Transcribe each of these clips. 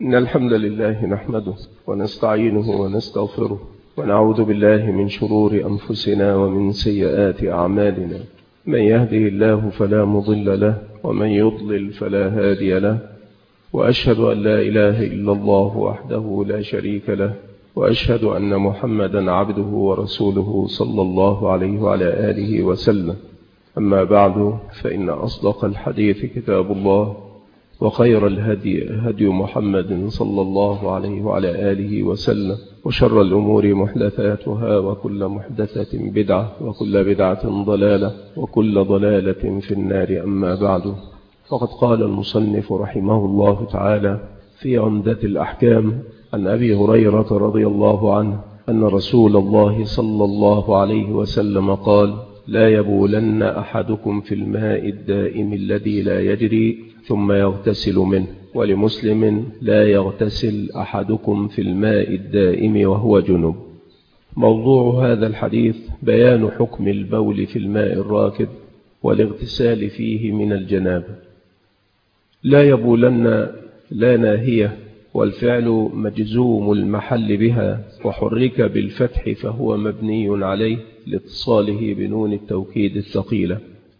إن الحمد لله نحمده ونستعينه ونستغفره ونعوذ بالله من شرور أنفسنا ومن سيئات أعمالنا. من يهده الله فلا مضل له ومن يضلل فلا هادي له، وأشهد أن لا إله إلا الله وحده لا شريك له، وأشهد أن محمدا عبده ورسوله صلى الله عليه وعلى آله وسلم. أما بعد، فإن أصدق الحديث كتاب الله، وخير الهدي هدي محمد صلى الله عليه وعلى آله وسلم، وشر الأمور محدثاتها، وكل محدثة بدعة، وكل بدعة ضلالة، وكل ضلالة في النار. أما بعد، فقد قال المصنف رحمه الله تعالى في عمدة الأحكام عن أبي هريرة رضي الله عنه أن رسول الله صلى الله عليه وسلم قال: لا يبولن أحدكم في الماء الدائم الذي لا يجري ثم يغتسل منه. ولمسلم: لا يغتسل أحدكم في الماء الدائم وهو جنب. موضوع هذا الحديث بيان حكم البول في الماء الراكد والاغتسال فيه من الجنابة. لا يبولن لا ناهية، والفعل مجزوم المحل بها، وحرك بالفتح فهو مبني عليه لاتصاله بنون التوكيد الثقيلة.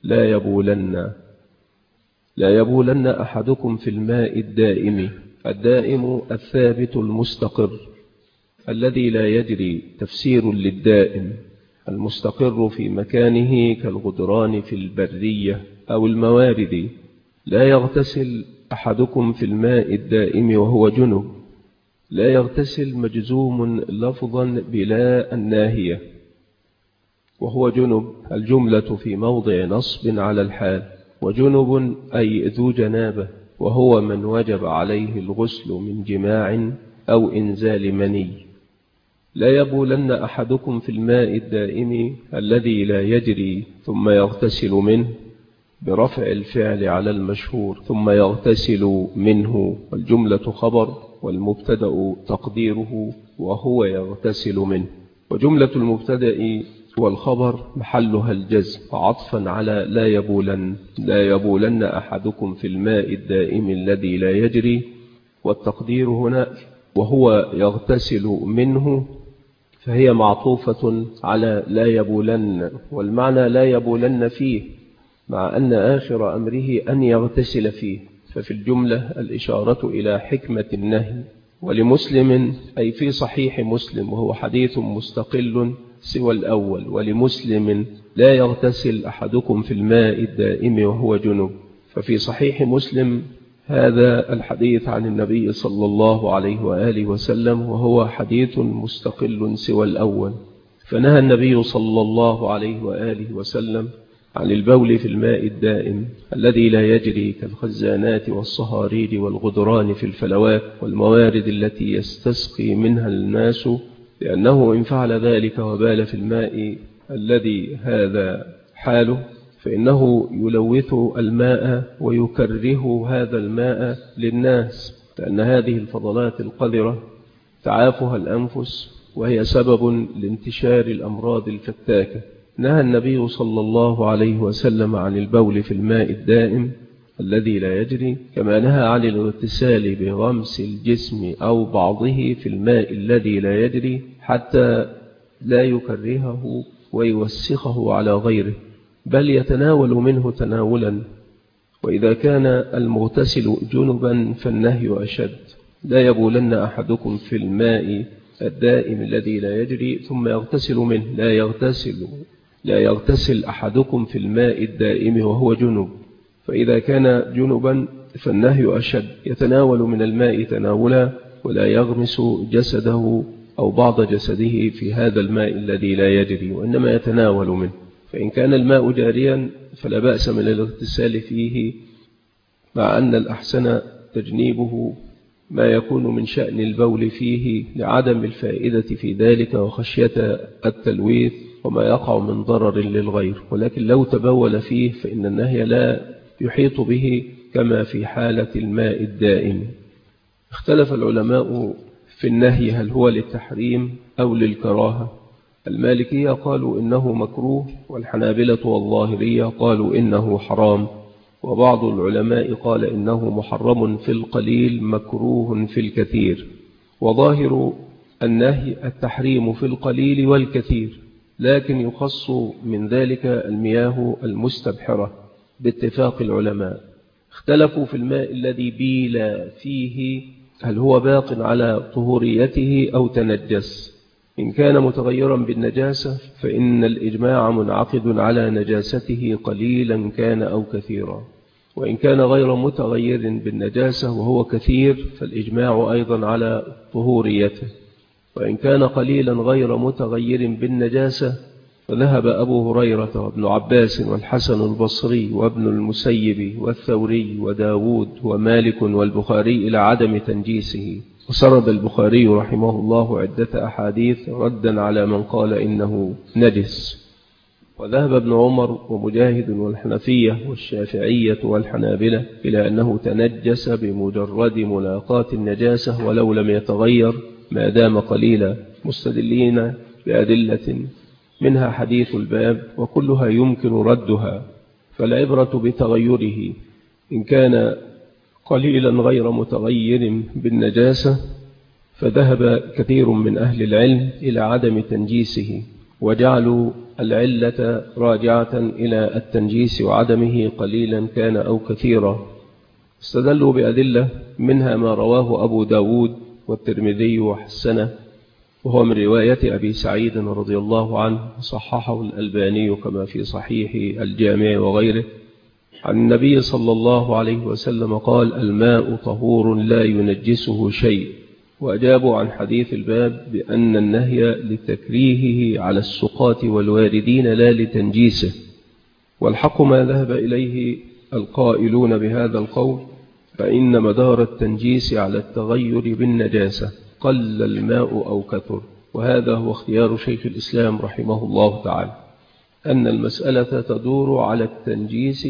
لا يبولن أحدكم في الماء الدائم. الدائم الثابت المستقر الذي لا يجري، تفسير للدائم المستقر في مكانه كالغدران في البرية أو الموارد. لا يغتسل أحدكم في الماء الدائم وهو جنب. لا يغتسل مجزوم لفظا بلا الناهية، وهو جنب الجملة في موضع نصب على الحال. وجنب أي ذو جنابة، وهو من وجب عليه الغسل من جماع أو إنزال مني. لا يبولن أحدكم في الماء الدائم الذي لا يجري ثم يغتسل منه، برفع الفعل على المشهور، ثم يغتسل منه، والجملة خبر، والمبتدأ تقديره وهو يغتسل منه. وجملة المبتدأ والخبر محلها الجزم عطفا على لا يبولن أحدكم في الماء الدائم الذي لا يجري. والتقدير هنا وهو يغتسل منه، فهي معطوفة على لا يبولن، والمعنى لا يبولن فيه، مع أن آخر أمره أن يغتسل فيه، ففي الجملة الإشارة إلى حكمة النهي. ولمسلم أي في صحيح مسلم، وهو حديث مستقل سوى الأول. ولمسلم: لا يغتسل أحدكم في الماء الدائم وهو جنب. ففي صحيح مسلم هذا الحديث عن النبي صلى الله عليه وآله وسلم، وهو حديث مستقل سوى الأول. فنهى النبي صلى الله عليه وآله وسلم عن البول في الماء الدائم الذي لا يجري، كالخزانات والصهاريج والغدران في الفلوات والموارد التي يستسقي منها الناس، لأنه إن فعل ذلك وبال في الماء الذي هذا حاله، فإنه يلوث الماء ويكره هذا الماء للناس، لأن هذه الفضلات القذرة تعافها الأنفس، وهي سبب لانتشار الأمراض الفتاكة. نهى النبي صلى الله عليه وسلم عن البول في الماء الدائم الذي لا يجري، كما نهى عن الاغتسال بغمس الجسم أو بعضه في الماء الذي لا يجري، حتى لا يكرهه ويوسخه على غيره، بل يتناول منه تناولا. وإذا كان المغتسل جنبا فالنهي أشد. لا يبولن أحدكم في الماء الدائم الذي لا يجري ثم يغتسل منه. لا يغتسل أحدكم في الماء الدائم وهو جنب. فإذا كان جنبا فالنهي أشد، يتناول من الماء تناولا، ولا يغمس جسده أو بعض جسده في هذا الماء الذي لا يجري، وإنما يتناول منه. فإن كان الماء جاريا فلا بأس من الاغتسال فيه، مع أن الأحسن تجنيبه ما يكون من شأن البول فيه لعدم الفائدة في ذلك وخشية التلويث وما يقع من ضرر للغير. ولكن لو تبول فيه فإن النهي لا يحيط به كما في حالة الماء الدائم. اختلف العلماء في النهي هل هو للتحريم أو للكراهة. المالكية قالوا إنه مكروه، والحنابلة والظاهرية قالوا إنه حرام، وبعض العلماء قال إنه محرم في القليل مكروه في الكثير. وظاهر النهي التحريم في القليل والكثير، لكن يخص من ذلك المياه المستبحرة باتفاق العلماء. اختلفوا في الماء الذي بيل فيه هل هو باق على طهوريته أو تنجس. إن كان متغيرا بالنجاسة فإن الإجماع منعقد على نجاسته قليلا كان أو كثيرا، وإن كان غير متغير بالنجاسة وهو كثير فالإجماع أيضا على طهوريته، وإن كان قليلا غير متغير بالنجاسة فذهب أبو هريرة وابن عباس والحسن البصري وابن المسيب والثوري وداود ومالك والبخاري إلى عدم تنجيسه. وسرد البخاري رحمه الله عدة أحاديث ردا على من قال إنه نجس. وذهب ابن عمر ومجاهد والحنفية والشافعية والحنابلة إلى أنه تنجس بمجرد ملاقاة النجاسة ولو لم يتغير ما دام قليلا، مستدلين بأدلة منها حديث الباب وكلها يمكن ردها، فالعبرة بتغيره. إن كان قليلا غير متغير بالنجاسة فذهب كثير من أهل العلم إلى عدم تنجيسه، وجعلوا العلة راجعة إلى التنجيس وعدمه قليلا كان أو كثيرا. استدلوا بأدلة منها ما رواه أبو داود والترمذي وحسنه، وهو من رواية أبي سعيد رضي الله عنه، صححه الألباني كما في صحيح الجامع وغيره، عن النبي صلى الله عليه وسلم قال: الماء طهور لا ينجسه شيء. وأجابوا عن حديث الباب بأن النهي لتكريهه على السقاة والواردين لا لتنجيسه. والحق ما ذهب إليه القائلون بهذا القول، فإن مدار التنجيس على التغير بالنجاسة قل الماء أو كثر. وهذا هو اختيار شيخ الإسلام رحمه الله تعالى، أن المسألة تدور على التنجيس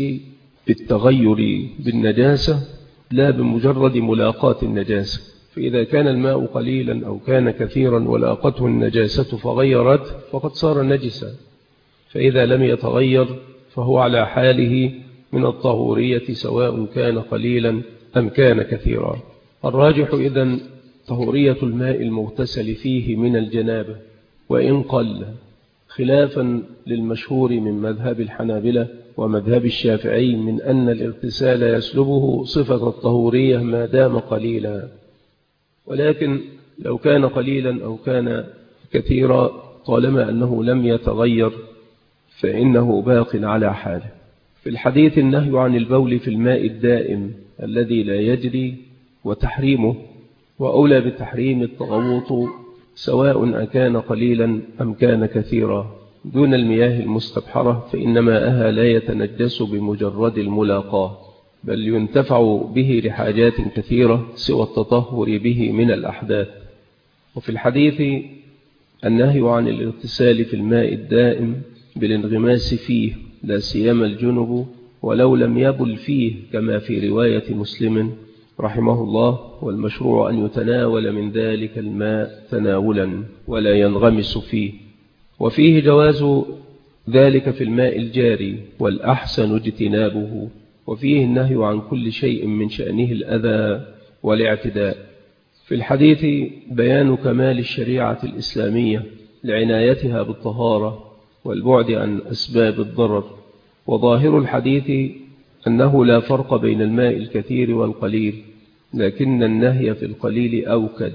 بالتغير بالنجاسة لا بمجرد ملاقاة النجاسة. فإذا كان الماء قليلا أو كان كثيرا ولاقته النجاسة فغيرت فقد صار نجسا، فإذا لم يتغير فهو على حاله من الطهورية سواء كان قليلا أم كان كثيرا. الراجح إذن طهورية الماء المغتسل فيه من الجنابة وإن قل، خلافا للمشهور من مذهب الحنابلة ومذهب الشافعي من أن الاغتسال يسلبه صفة الطهورية ما دام قليلا. ولكن لو كان قليلا أو كان كثيرا طالما أنه لم يتغير فإنه باق على حاله. في الحديث النهي عن البول في الماء الدائم الذي لا يجري وتحريمه، وأولى بتحريم التغوط سواء أكان قليلا أم كان كثيرا دون المياه المستبحرة، فإن ماءها لا يتنجس بمجرد الملاقاة، بل ينتفع به لحاجات كثيرة سوى التطهر به من الأحداث. وفي الحديث النهي عن الاغتسال في الماء الدائم بالانغماس فيه لا سيما الجنب ولو لم يبل فيه، كما في رواية مسلم رحمه الله: والمشروع أن يتناول من ذلك الماء تناولا ولا ينغمس فيه. وفيه جواز ذلك في الماء الجاري والأحسن اجتنابه. وفيه النهي عن كل شيء من شأنه الأذى والاعتداء. في الحديث بيان كمال الشريعة الإسلامية لعنايتها بالطهارة والبعد عن أسباب الضرر. وظاهر الحديث أنه لا فرق بين الماء الكثير والقليل، لكن النهي في القليل أوكد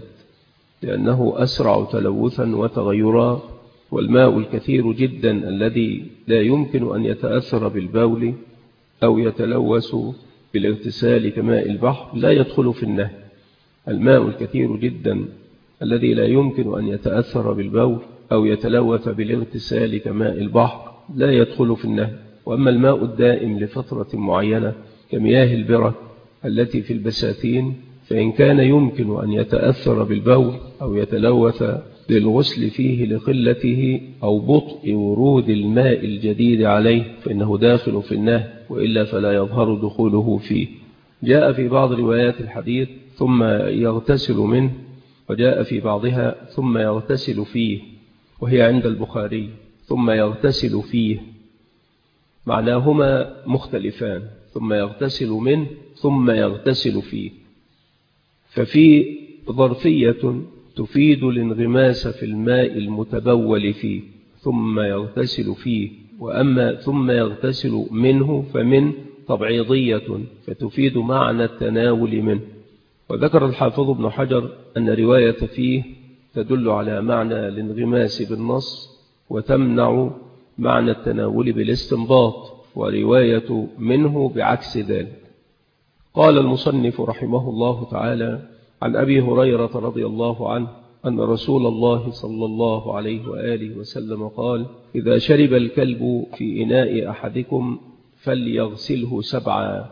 لأنه أسرع تلوثا وتغيرا. والماء الكثير جدا الذي لا يمكن أن يتأثر بالبول أو يتلوث بالاغتسال كماء البحر لا يدخل في النهي. الماء الكثير جدا الذي لا يمكن أن يتأثر بالبول أو يتلوث بالاغتسال كماء البحر لا يدخل في النهي. وأما الماء الدائم لفترة معينة كمياه البرة التي في البساتين فإن كان يمكن أن يتأثر بالبول أو يتلوث للغسل فيه لقلته أو بطء ورود الماء الجديد عليه فإنه داخل في النهي، وإلا فلا يظهر دخوله فيه. جاء في بعض روايات الحديث ثم يغتسل منه، وجاء في بعضها ثم يغتسل فيه، وهي عند البخاري ثم يغتسل فيه، معناهما مختلفان. ثم يغتسل منه ثم يغتسل فيه. ففي ظرفية تفيد الانغماس في الماء المتبول فيه ثم يغتسل فيه، وأما ثم يغتسل منه فمن تبعيضية فتفيد معنى التناول منه. وذكر الحافظ ابن حجر أن رواية فيه تدل على معنى الانغماس بالنص وتمنع معنى التناول بالاستنباط، ورواية منه بعكس ذلك. قال المصنف رحمه الله تعالى: عن أبي هريرة رضي الله عنه أن رسول الله صلى الله عليه وآله وسلم قال: إذا شرب الكلب في إناء أحدكم فليغسله 7.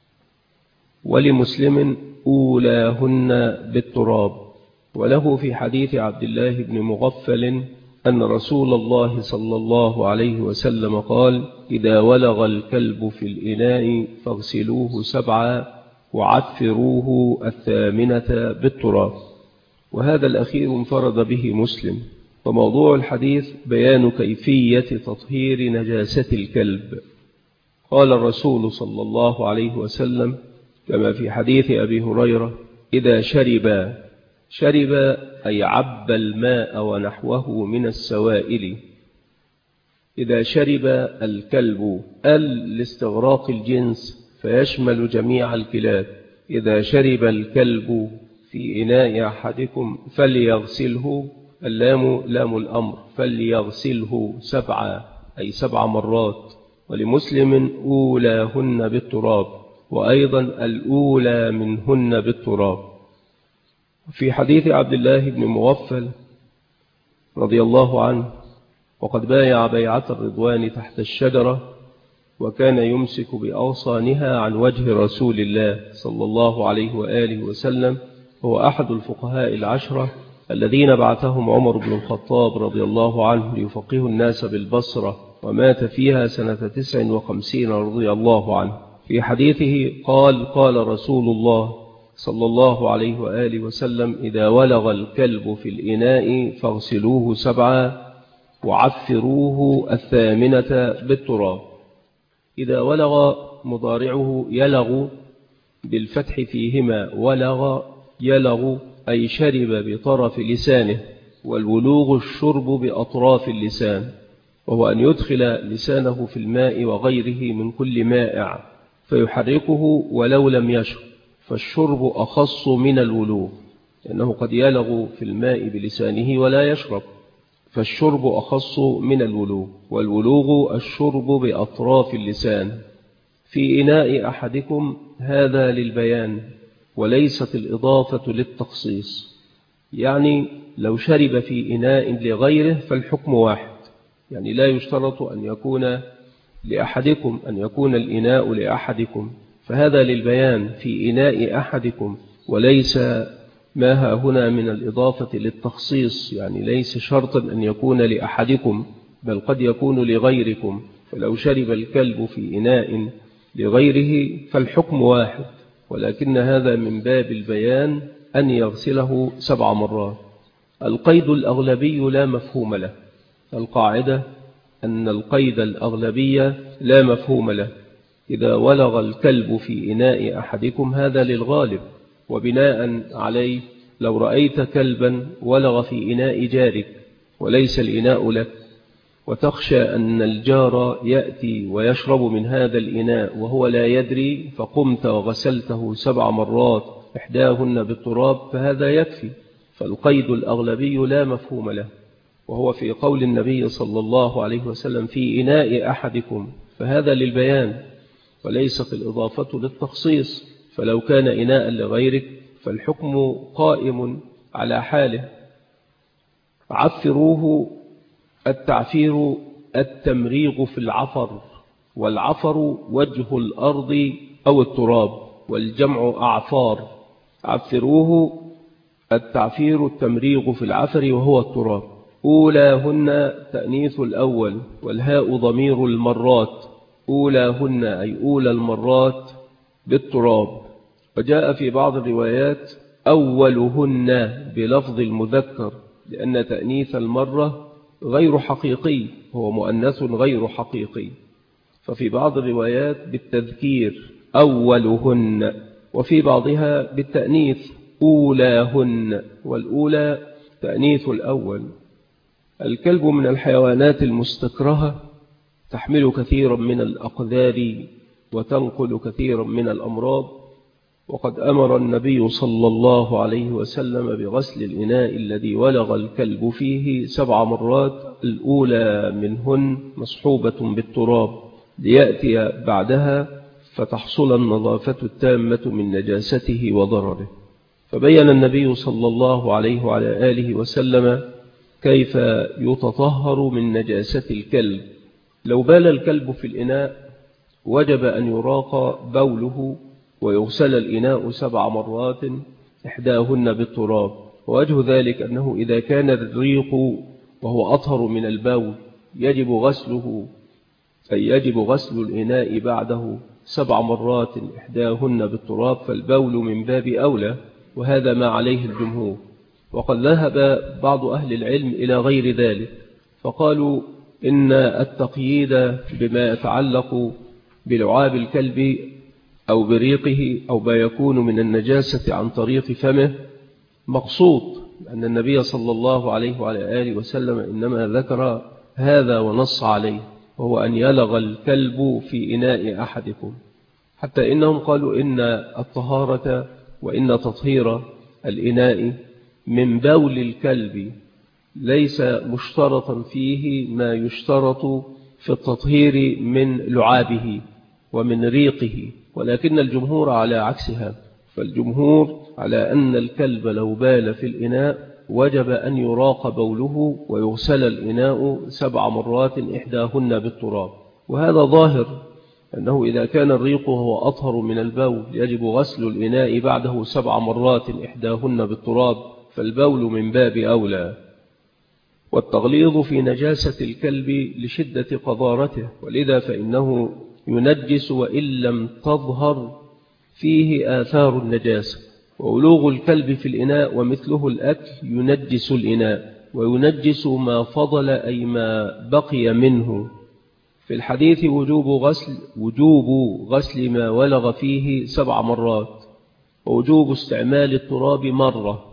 ولمسلم: أولاهن بالتراب. وله في حديث عبد الله بن مغفل أن رسول الله صلى الله عليه وسلم قال: إذا ولغ الكلب في الإناء فاغسلوه 7 وعفروه 8 بالتراب. وهذا الأخير انفرد به مسلم. وموضوع الحديث بيان كيفية تطهير نجاسة الكلب. قال الرسول صلى الله عليه وسلم كما في حديث أبي هريرة: إذا شرب أي عب الماء ونحوه من السوائل. إذا شرب الكلب لاستغراق الجنس فيشمل جميع الكلاب. إذا شرب الكلب في إناء أحدكم فليغسله، اللام لام الأمر، فليغسله 7 أي 7 مرات. ولمسلم: أولاهن بالتراب، وأيضا الأولى منهن بالتراب. في حديث عبد الله بن مغفل رضي الله عنه: وقد بايع بيعة الرضوان تحت الشجرة وكان يمسك بأغصانها عن وجه رسول الله صلى الله عليه وآله وسلم، هو أحد الفقهاء العشرة الذين بعثهم عمر بن الخطاب رضي الله عنه ليفقهوا الناس بالبصرة، ومات فيها سنة 59 رضي الله عنه. في حديثه قال: قال رسول الله صلى الله عليه وآله وسلم: إذا ولغ الكلب في الإناء فاغسلوه 7 وعفروه 8 بالتراب. إذا ولغ مضارعه يلغ بالفتح فيهما، ولغ يلغ أي شرب بطرف لسانه، والولوغ الشرب بأطراف اللسان، وهو أن يدخل لسانه في الماء وغيره من كل مائع فيحركه ولو لم يشرب، فالشرب أخص من الولوغ، لأنه قد يلغ في الماء بلسانه ولا يشرب، فالشرب أخص من الولوغ، والولوغ الشرب بأطراف اللسان. في إناء أحدكم هذا للبيان وليست الإضافة للتخصيص، يعني لو شرب في إناء لغيره فالحكم واحد، يعني لا يشترط أن يكون لأحدكم أن يكون الإناء لأحدكم، فهذا للبيان في إناء أحدكم، وليس ما ها هنا من الإضافة للتخصيص، يعني ليس شرطا أن يكون لأحدكم بل قد يكون لغيركم. فلو شرب الكلب في إناء لغيره فالحكم واحد، ولكن هذا من باب البيان أن يغسله 7 مرات. القيد الأغلبي لا مفهوم له. القاعدة أن القيد الأغلبي لا مفهوم له. إذا ولغ الكلب في إناء أحدكم هذا للغالب، وبناء عليه لو رأيت كلبا ولغ في إناء جارك وليس الإناء لك، وتخشى أن الجار يأتي ويشرب من هذا الإناء وهو لا يدري، فقمت وغسلته 7 مرات إحداهن بالتراب، فهذا يكفي. فالقيد الأغلبي لا مفهوم له، وهو في قول النبي صلى الله عليه وسلم: في إناء أحدكم، فهذا للبيان وليست الإضافة للتخصيص. فلو كان إناء لغيرك فالحكم قائم على حاله. عفروه، التعفير التمريغ في العفر، والعفر وجه الأرض أو التراب، والجمع أعفار. عفروه التعفير التمريغ في العفر وهو التراب. أولاهن تأنيث الأول، والهاء ضمير المرات، أولاهن أي أولى المرات بالتراب. وجاء في بعض الروايات أولهن بلفظ المذكر، لأن تأنيث المرة غير حقيقي، هو مؤنث غير حقيقي. ففي بعض الروايات بالتذكير أولهن، وفي بعضها بالتأنيث أولاهن، والأولى تأنيث الأول. الكلب من الحيوانات المستكرهة، تحمل كثيرا من الأقدار وتنقل كثيرا من الأمراض، وقد أمر النبي صلى الله عليه وسلم بغسل الإناء الذي ولغ الكلب فيه 7 مرات، الأولى منهن مصحوبة بالتراب، ليأتي بعدها فتحصل النظافة التامة من نجاسته وضرره. فبين النبي صلى الله عليه وعلى آله وسلم كيف يتطهر من نجاسة الكلب. لو بال الكلب في الإناء وجب أن يراق بوله ويغسل الإناء 7 مرات، إحداهن بالتراب. ووجه ذلك أنه إذا كان الريق وهو أطهر من البول يجب غسله، أي يجب غسل الإناء بعده 7 مرات إحداهن بالتراب، فالبول من باب أولى، وهذا ما عليه الجمهور. وقد ذهب بعض أهل العلم إلى غير ذلك، فقالوا إن التقييد بما يتعلق بلعاب الكلب أو بريقه أو ما يكون من النجاسة عن طريق فمه مقصود، أن النبي صلى الله عليه وعلى آله وسلم إنما ذكر هذا ونص عليه، وهو أن يلغ الكلب في إناء أحدكم. حتى إنهم قالوا إن الطهارة وإن تطهير الإناء من بول الكلب ليس مشترطا فيه ما يشترط في التطهير من لعابه ومن ريقه، ولكن الجمهور على عكسها، فالجمهور على أن الكلب لو بال في الإناء وجب أن يراق بوله ويغسل الإناء 7 مرات إحداهن بالتراب. وهذا ظاهر أنه إذا كان الريق هو أطهر من البول يجب غسل الإناء بعده 7 مرات إحداهن بالتراب، فالبول من باب أولى. والتغليظ في نجاسة الكلب لشدة قذارته، ولذا فإنه ينجس وإن لم تظهر فيه آثار النجاسة. وولوغ الكلب في الإناء ومثله الأكل ينجس الإناء، وينجس ما فضل أي ما بقي منه. في الحديث وجوب غسل ما ولغ فيه 7 مرات، ووجوب استعمال التراب مرة،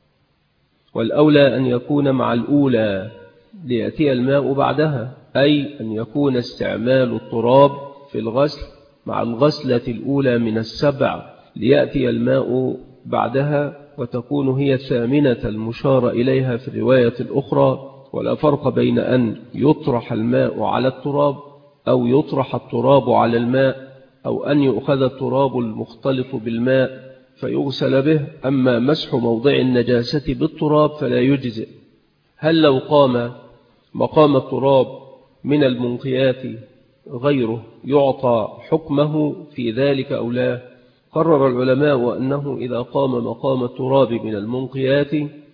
والأولى أن يكون مع الأولى ليأتي الماء بعدها، أي أن يكون استعمال التراب في الغسل مع الغسلة الأولى من 7 ليأتي الماء بعدها، وتكون هي الثامنة المشار إليها في الرواية الأخرى. ولا فرق بين أن يطرح الماء على التراب أو يطرح التراب على الماء، أو أن يؤخذ التراب المختلط بالماء فيغسل به. أما مسح موضع النجاسة بالتراب فلا يجزئ. هل لو قام مقام التراب من المنقيات غيره يعطى حكمه في ذلك أو لا؟ قرر العلماء أنه إذا قام مقام التراب من المنقيات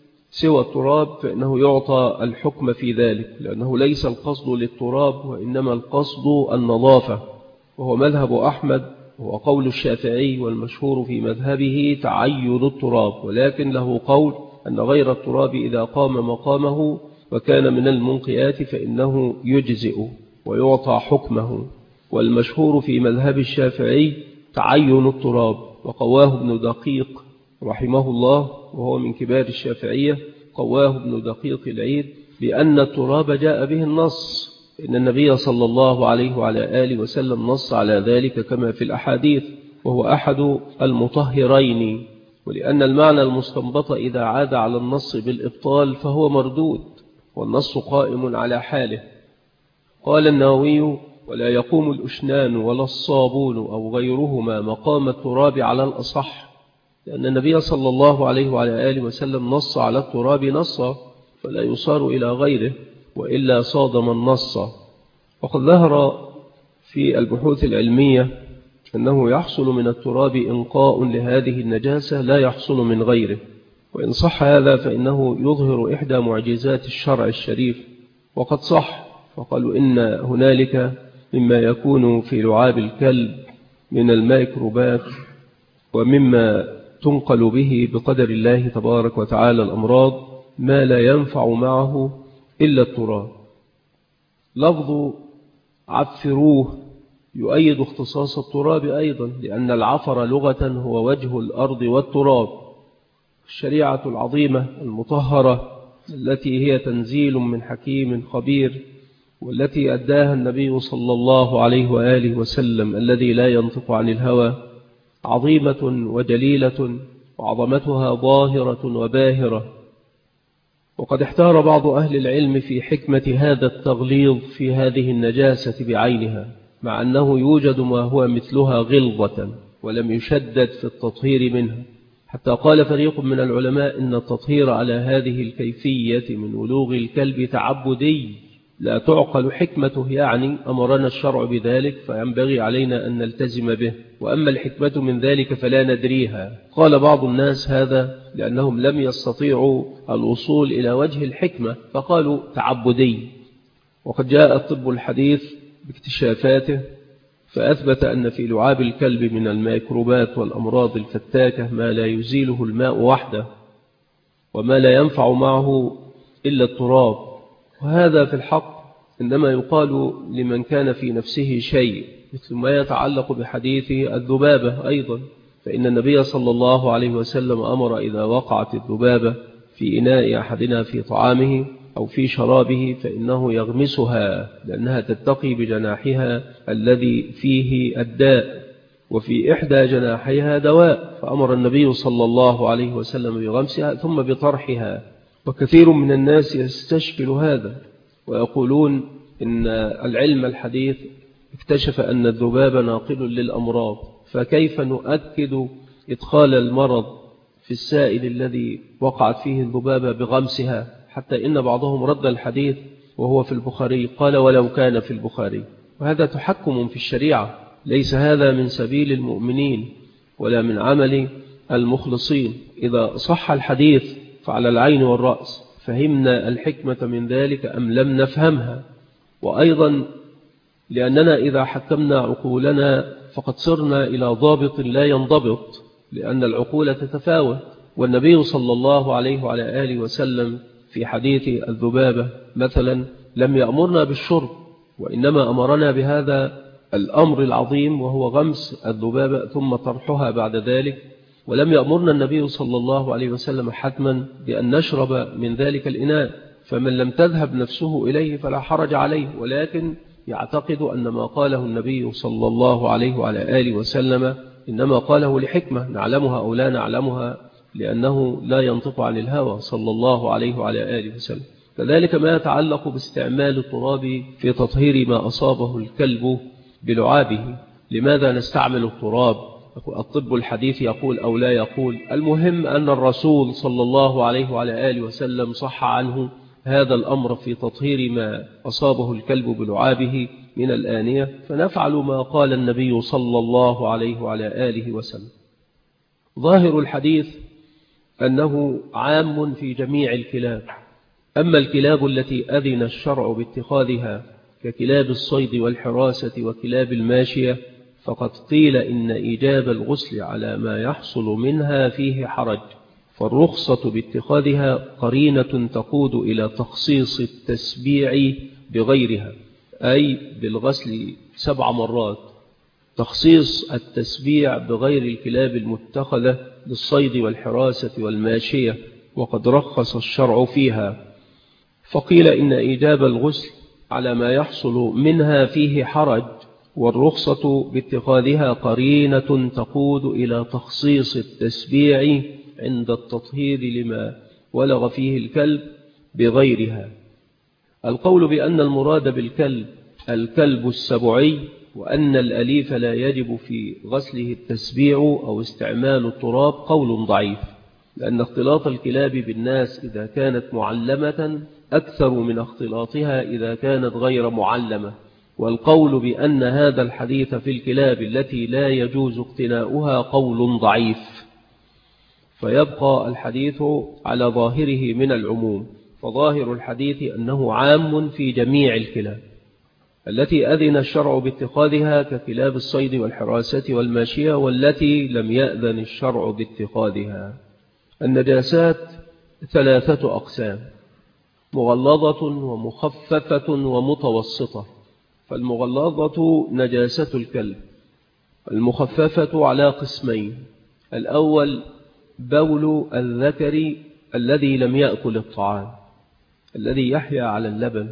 سوى التراب فإنه يعطى الحكم في ذلك، لأنه ليس القصد للتراب وإنما القصد النظافة، وهو مذهب أحمد وقول الشافعي، والمشهور في مذهبه تعين التراب، ولكن له قول أن غير التراب إذا قام مقامه وكان من المنقيات فإنه يجزئ ويعطى حكمه. والمشهور في مذهب الشافعي تعين التراب، وقواه ابن دقيق رحمه الله وهو من كبار الشافعية، قواه ابن دقيق العيد بأن التراب جاء به النص، إن النبي صلى الله عليه وعلى آله وسلم نص على ذلك كما في الأحاديث، وهو أحد المطهرين. ولأن المعنى المستنبط إذا عاد على النص بالإبطال فهو مردود، والنص قائم على حاله. قال النووي: ولا يقوم الأشنان ولا الصابون أو غيرهما مقام التراب على الأصح، لأن النبي صلى الله عليه وعلى آله وسلم نص على التراب نصا، فلا يصار إلى غيره وإلا صادم النص. وقد ظهر في البحوث العلمية أنه يحصل من التراب إنقاء لهذه النجاسة لا يحصل من غيره، وإن صح هذا فإنه يظهر إحدى معجزات الشرع الشريف. وقد صح، فقالوا إن هنالك مما يكون في لعاب الكلب من الميكروبات ومما تنقل به بقدر الله تبارك وتعالى الأمراض ما لا ينفع معه إلا التراب. لفظ عفروه يؤيد اختصاص التراب أيضا، لأن العفر لغة هو وجه الأرض والتراب. الشريعة العظيمة المطهرة التي هي تنزيل من حكيم خبير، والتي أداها النبي صلى الله عليه وآله وسلم الذي لا ينطق عن الهوى، عظيمة وجليلة، وعظمتها ظاهرة وباهرة. وقد احتار بعض أهل العلم في حكمة هذا التغليظ في هذه النجاسة بعينها، مع أنه يوجد ما هو مثلها غلظة ولم يشدد في التطهير منها، حتى قال فريق من العلماء إن التطهير على هذه الكيفية من ولوغ الكلب تعبدي لا تعقل حكمته، يعني أمرنا الشرع بذلك فينبغي علينا أن نلتزم به، وأما الحكمة من ذلك فلا ندريها. قال بعض الناس هذا لأنهم لم يستطيعوا الوصول إلى وجه الحكمة فقالوا تعبدي. وقد جاء الطب الحديث باكتشافاته فأثبت أن في لعاب الكلب من الميكروبات والأمراض الفتاكة ما لا يزيله الماء وحده، وما لا ينفع معه إلا التراب. وهذا في الحق إنما يقال لمن كان في نفسه شيء، مثل ما يتعلق بحديث الذبابة أيضا، فإن النبي صلى الله عليه وسلم أمر إذا وقعت الذبابة في إناء أحدنا في طعامه أو في شرابه فإنه يغمسها، لأنها تتقي بجناحها الذي فيه الداء، وفي إحدى جناحيها دواء، فأمر النبي صلى الله عليه وسلم بغمسها ثم بطرحها. وكثير من الناس يستشكل هذا ويقولون إن العلم الحديث اكتشف أن الذباب ناقل للأمراض، فكيف نؤكد إدخال المرض في السائل الذي وقعت فيه الذبابة بغمسها؟ حتى إن بعضهم رد الحديث وهو في البخاري، قال ولو كان في البخاري. وهذا تحكم في الشريعة، ليس هذا من سبيل المؤمنين ولا من عمل المخلصين. إذا صح الحديث فعلى العين والرأس، فهمنا الحكمة من ذلك أم لم نفهمها؟ وأيضا لأننا إذا حكمنا عقولنا فقد صرنا إلى ضابط لا ينضبط، لأن العقول تتفاوت. والنبي صلى الله عليه وعلى آله وسلم في حديث الذبابة مثلا لم يأمرنا بالشرب، وإنما أمرنا بهذا الأمر العظيم وهو غمس الذبابة ثم طرحها بعد ذلك. ولم يأمرنا النبي صلى الله عليه وسلم حتما بأن نشرب من ذلك الإناء، فمن لم تذهب نفسه إليه فلا حرج عليه، ولكن يعتقد أن ما قاله النبي صلى الله عليه وعلى آله وسلم إنما قاله لحكمة نعلمها أو لا نعلمها، لأنه لا ينطق عن الهوى صلى الله عليه وعلى آله وسلم. كذلك ما يتعلق باستعمال التراب في تطهير ما أصابه الكلب بلعابه. لماذا نستعمل التراب؟ الطب الحديث يقول أو لا يقول، المهم أن الرسول صلى الله عليه وعلى آله وسلم صح عنه هذا الأمر في تطهير ما أصابه الكلب بلعابه من الآنية، فنفعل ما قال النبي صلى الله عليه وعلى آله وسلم. ظاهر الحديث أنه عام في جميع الكلاب، أما الكلاب التي أذن الشرع باتخاذها ككلاب الصيد والحراسة وكلاب الماشية فقد قيل إن إيجاب الغسل على ما يحصل منها فيه حرج، فالرخصة باتخاذها قرينة تقود إلى تخصيص التسبيع بغيرها، أي بالغسل 7 مرات، تخصيص التسبيع بغير الكلاب المتخذة للصيد والحراسة والماشية، وقد رخص الشرع فيها. فقيل إن إيجاب الغسل على ما يحصل منها فيه حرج، والرخصة باتخاذها قرينة تقود إلى تخصيص التسبيع عند التطهير لما ولغ فيه الكلب بغيرها. القول بأن المراد بالكلب الكلب السبعي، وأن الأليف لا يجب في غسله التسبيع أو استعمال التراب قول ضعيف، لأن اختلاط الكلاب بالناس إذا كانت معلمة أكثر من اختلاطها إذا كانت غير معلمة. والقول بأن هذا الحديث في الكلاب التي لا يجوز اقتناؤها قول ضعيف، فيبقى الحديث على ظاهره من العموم. فظاهر الحديث أنه عام في جميع الكلاب التي أذن الشرع باتخاذها ككلاب الصيد والحراسة والماشية، والتي لم يأذن الشرع باتخاذها. النجاسات 3 أقسام: مغلظة ومخففة ومتوسطة. فالمغلظة نجاسة الكلب، المخففة على قسمين: الأول بول الذكر الذي لم يأكل الطعام، الذي يحيا على اللبن،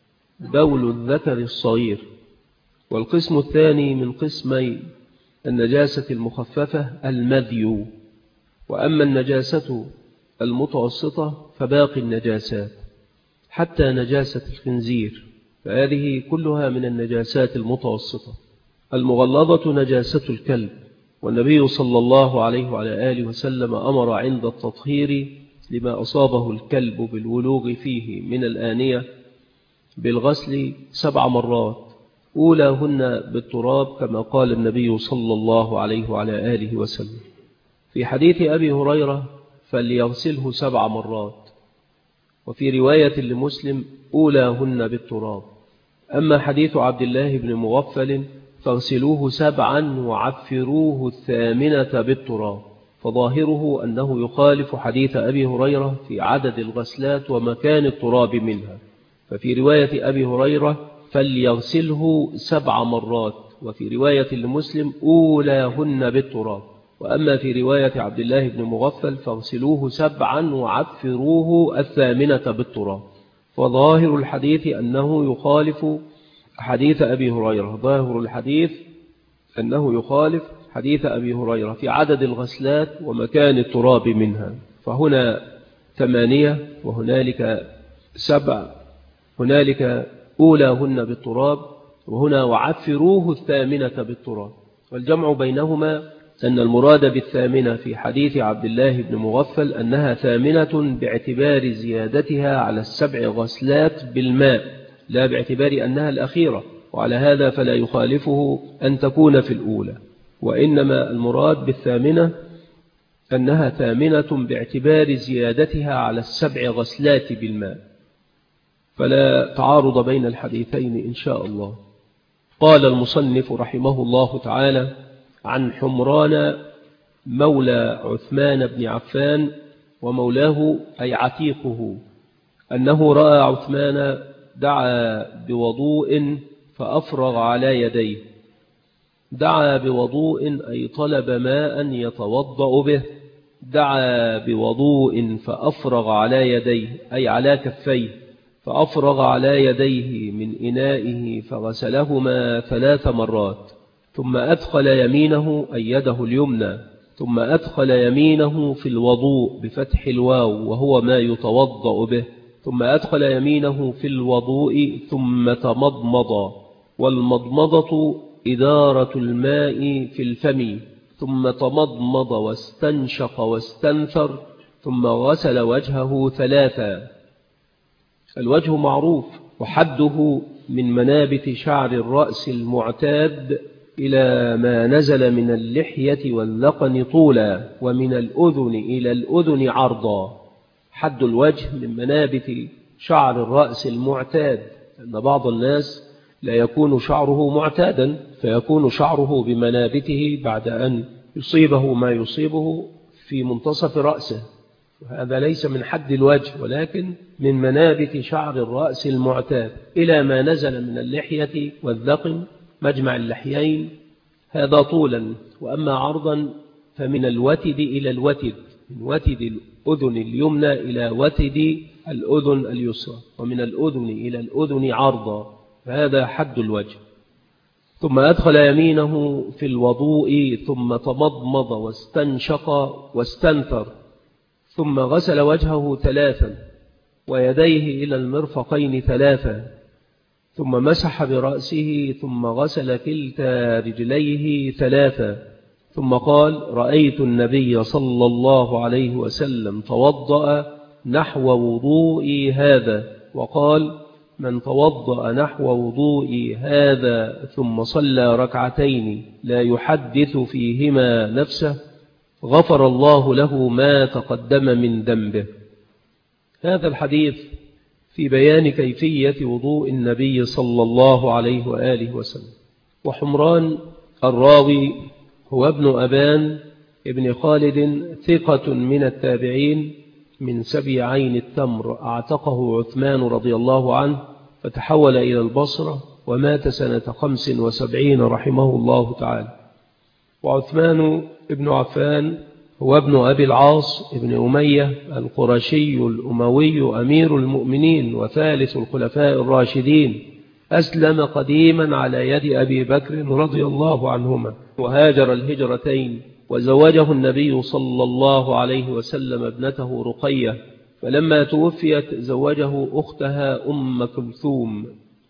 بول الذكر الصغير. والقسم الثاني من قسمي النجاسة المخففة المذي. وأما النجاسة المتوسطة فباقي النجاسات حتى نجاسة الخنزير، فهذه كلها من النجاسات المتوسطة. المغلظة نجاسة الكلب، والنبي صلى الله عليه وعلى آله وسلم أمر عند التطهير لما أصابه الكلب بالولوغ فيه من الآنية بالغسل 7 مرات، أولاهن بالتراب كما قال النبي صلى الله عليه وعلى آله وسلم. في حديث أبي هريرة فليغسله 7 مرات، وفي رواية لمسلم أولاهن بالتراب. أما حديث عبد الله بن مغفل فاغسلوه 7 وعفروه 8 بالتراب، فظاهره أنه يخالف حديث أبي هريرة في عدد الغسلات ومكان التراب منها. ففي رواية أبي هريرة فليغسله 7 مرات، وفي رواية لمسلم أولاهن بالتراب. وأما في رواية عبد الله بن مغفل فاغسلوه 7 وعفروه 8 بالتراب. فظاهر الحديث أنه يخالف حديث أبي هريرة، ظاهر الحديث أنه يخالف حديث أبي هريرة في عدد الغسلات ومكان التراب منها. فهنا 8 وهنالك 7، هنالك أولاهن بالتراب وهنا وعفروه 8 بالتراب. والجمع بينهما أن المراد بالثامنة في حديث عبد الله بن مغفل أنها 8 باعتبار زيادتها على 7 غسلات بالماء، لا باعتبار أنها الأخيرة، وعلى هذا فلا يخالفه أن تكون في الأولى. وإنما المراد بالثامنة أنها 8 باعتبار زيادتها على 7 غسلات بالماء، فلا تعارض بين الحديثين إن شاء الله. قال المصنف رحمه الله تعالى: عن حمران مولى عثمان بن عفان ومولاه أي عتيقه أنه رأى عثمان دعا بوضوء فأفرغ على يديه. دعا بوضوء أي طلب ماء يتوضأ به. دعا بوضوء فأفرغ على يديه أي على كفيه، فأفرغ على يديه من إنائه فغسلهما 3 مرات، ثم أدخل يمينه أي يده اليمنى، ثم أدخل يمينه في الوضوء بفتح الواو وهو ما يتوضأ به، ثم أدخل يمينه في الوضوء ثم تمضمض. والمضمضة إدارة الماء في الفم، ثم تمضمض واستنشق واستنثر، ثم غسل وجهه 3. الوجه معروف، وحده من منابت شعر الرأس المعتاد إلى ما نزل من اللحية والذقن طولا، ومن الأذن إلى الأذن عرضا. حد الوجه من منابت شعر الرأس المعتاد، أن بعض الناس لا يكون شعره معتادا فيكون شعره بمنابته بعد أن يصيبه ما يصيبه في منتصف رأسه، هذا ليس من حد الوجه ولكن من منابت شعر الرأس المعتاد إلى ما نزل من اللحية والذقن مجمع اللحيين، هذا طولا. وأما عرضا فمن الوتد إلى الوتد، من وتد الأذن اليمنى إلى وتد الأذن اليسرى، ومن الأذن إلى الأذن عرضا، فهذا حد الوجه. ثم أدخل يمينه في الوضوء ثم تمضمض واستنشق واستنثر، ثم غسل وجهه 3 ويديه إلى المرفقين 3، ثم مسح برأسه، ثم غسل كلتا رجليه 3، ثم قال: رأيت النبي صلى الله عليه وسلم توضأ نحو وضوئي هذا. وقال: من توضأ نحو وضوئي هذا ثم صلى 2 ركعتين لا يحدث فيهما نفسه غفر الله له ما تقدم من ذنبه. هذا الحديث في بيان كيفية وضوء النبي صلى الله عليه وآله وسلم. وحمران الراوي هو ابن أبان ابن خالد، ثقة من التابعين من سبي عين التمر، اعتقه عثمان رضي الله عنه فتحول إلى البصرة، ومات سنة 75 رحمه الله تعالى. وعثمان بن عفان هو ابن أبي العاص ابن أمية القرشي الأموي أمير المؤمنين وثالث الخلفاء الراشدين، أسلم قديما على يد أبي بكر رضي الله عنهما، وهاجر الهجرتين، وزوجه النبي صلى الله عليه وسلم ابنته رقية، فلما توفيت زوجه أختها أم كلثوم،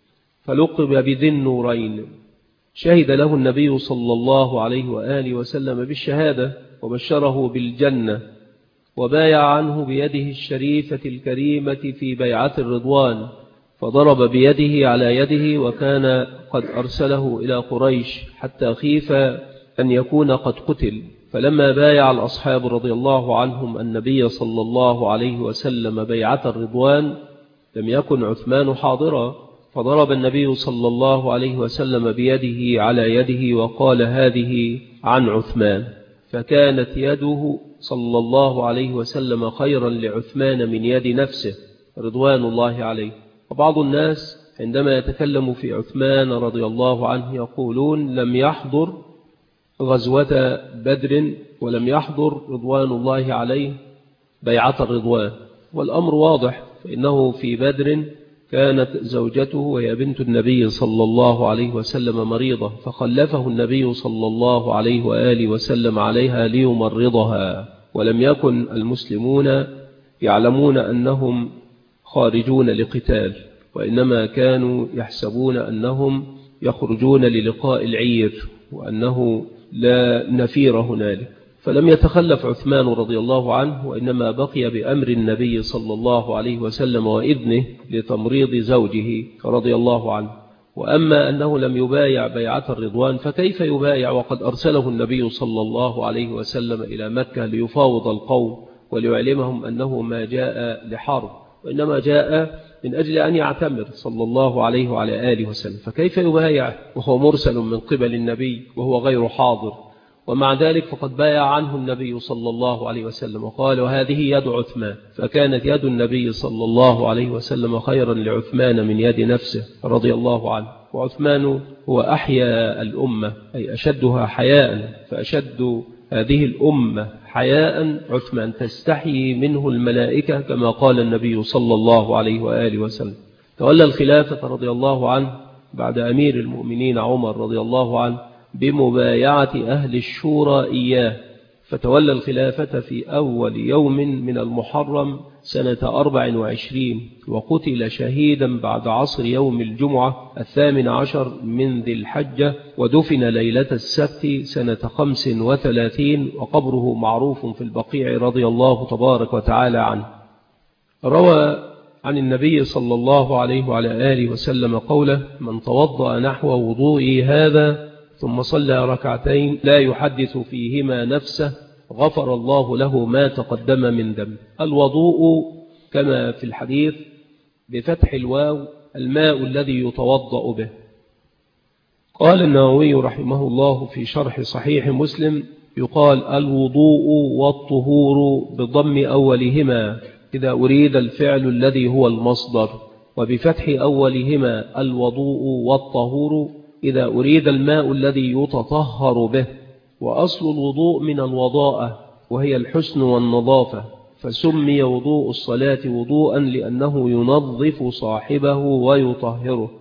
فلقب بذي النورين. شهد له النبي صلى الله عليه وآله وسلم بالشهادة وبشره بالجنة، وبايع عنه بيده الشريفة الكريمة في بيعة الرضوان، فضرب بيده على يده، وكان قد أرسله إلى قريش حتى خيف أن يكون قد قتل. فلما بايع الأصحاب رضي الله عنهم النبي صلى الله عليه وسلم بيعة الرضوان لم يكن عثمان حاضرا، فضرب النبي صلى الله عليه وسلم بيده على يده وقال: هذه عن عثمان. فكانت يده صلى الله عليه وسلم خيرا لعثمان من يد نفسه رضوان الله عليه. وبعض الناس عندما يتكلم في عثمان رضي الله عنه يقولون: لم يحضر غزوة بدر ولم يحضر رضوان الله عليه بيعة الرضوان. والأمر واضح، فإنه في بدر كانت زوجته وهي بنت النبي صلى الله عليه وسلم مريضة، فخلفه النبي صلى الله عليه وآله وسلم عليها ليمرضها، ولم يكن المسلمون يعلمون أنهم خارجون لقتال، وإنما كانوا يحسبون أنهم يخرجون للقاء العير وأنه لا نفير هنالك. فلم يتخلف عثمان رضي الله عنه، وإنما بقي بأمر النبي صلى الله عليه وسلم وإذنه لتمريض زوجه رضي الله عنه. وأما أنه لم يبايع بيعة الرضوان فكيف يبايع وقد أرسله النبي صلى الله عليه وسلم إلى مكة ليفاوض القوم وليعلمهم أنه ما جاء لحرب، وإنما جاء من أجل أن يعتمر صلى الله عليه وعلى آله وسلم، فكيف يبايع وهو مرسل من قبل النبي وهو غير حاضر؟ ومع ذلك فقد بايع عنه النبي صلى الله عليه وسلم وقال: وهذه يد عثمان. فكانت يد النبي صلى الله عليه وسلم خيرا لعثمان من يد نفسه رضي الله عنه. وعثمان هو أحيا الأمة، أي أشدها حياء، فأشد هذه الأمة حياء عثمان، تستحيي منه الملائكة كما قال النبي صلى الله عليه وآله وسلم. تولى الخلافة رضي الله عنه بعد أمير المؤمنين عمر رضي الله عنه بمبايعة أهل الشورى إياه، فتولى الخلافة في أول يوم من المحرم سنة 24، وقتل شهيدا بعد عصر يوم الجمعة 18 من ذي الحجة، ودفن ليلة السبت سنة 35، وقبره معروف في البقيع رضي الله تبارك وتعالى عنه. روى عن النبي صلى الله عليه وعلى آله وسلم قوله: من توضأ نحو وضوئي هذا ثم صلى ركعتين لا يحدث فيهما نفسه غفر الله له ما تقدم من ذنبه. الوضوء كما في الحديث بفتح الواو الماء الذي يتوضأ به. قال النووي رحمه الله في شرح صحيح مسلم: يقال الوضوء والطهور بضم أولهما إذا أريد الفعل الذي هو المصدر، وبفتح أولهما الوضوء والطهور إذا أريد الماء الذي يتطهر به. وأصل الوضوء من الوضاءة وهي الحسن والنظافة، فسمي وضوء الصلاة وضوءا لأنه ينظف صاحبه ويطهره.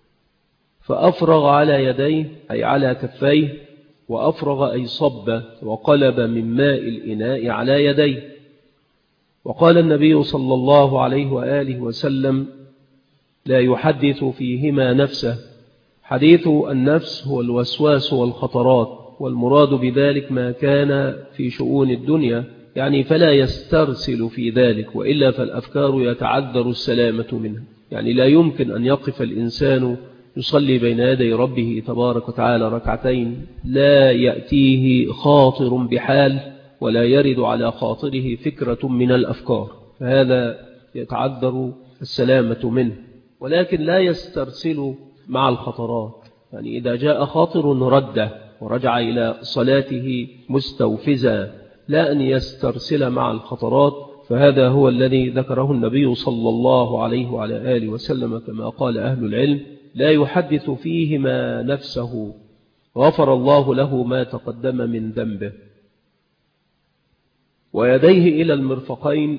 فأفرغ على يديه أي على كفيه، وأفرغ أي صب وقلب من ماء الإناء على يديه. وقال النبي صلى الله عليه وآله وسلم: لا يحدث فيهما نفسه. حديث النفس هو الوسواس والخطرات، والمراد بذلك ما كان في شؤون الدنيا، يعني فلا يسترسل في ذلك، وإلا فالأفكار يتعذر السلامة منها. يعني لا يمكن أن يقف الإنسان يصلي بين يدي ربه تبارك وتعالى ركعتين لا يأتيه خاطر بحال ولا يرد على خاطره فكرة من الأفكار، فهذا يتعذر السلامة منه. ولكن لا يسترسل مع الخطرات، يعني إذا جاء خاطر رده ورجع إلى صلاته مستوفزا، لا أن يسترسل مع الخطرات، فهذا هو الذي ذكره النبي صلى الله عليه وعلى آله وسلم كما قال أهل العلم: لا يحدث فيهما نفسه غفر الله له ما تقدم من ذنبه. ويديه إلى المرفقين،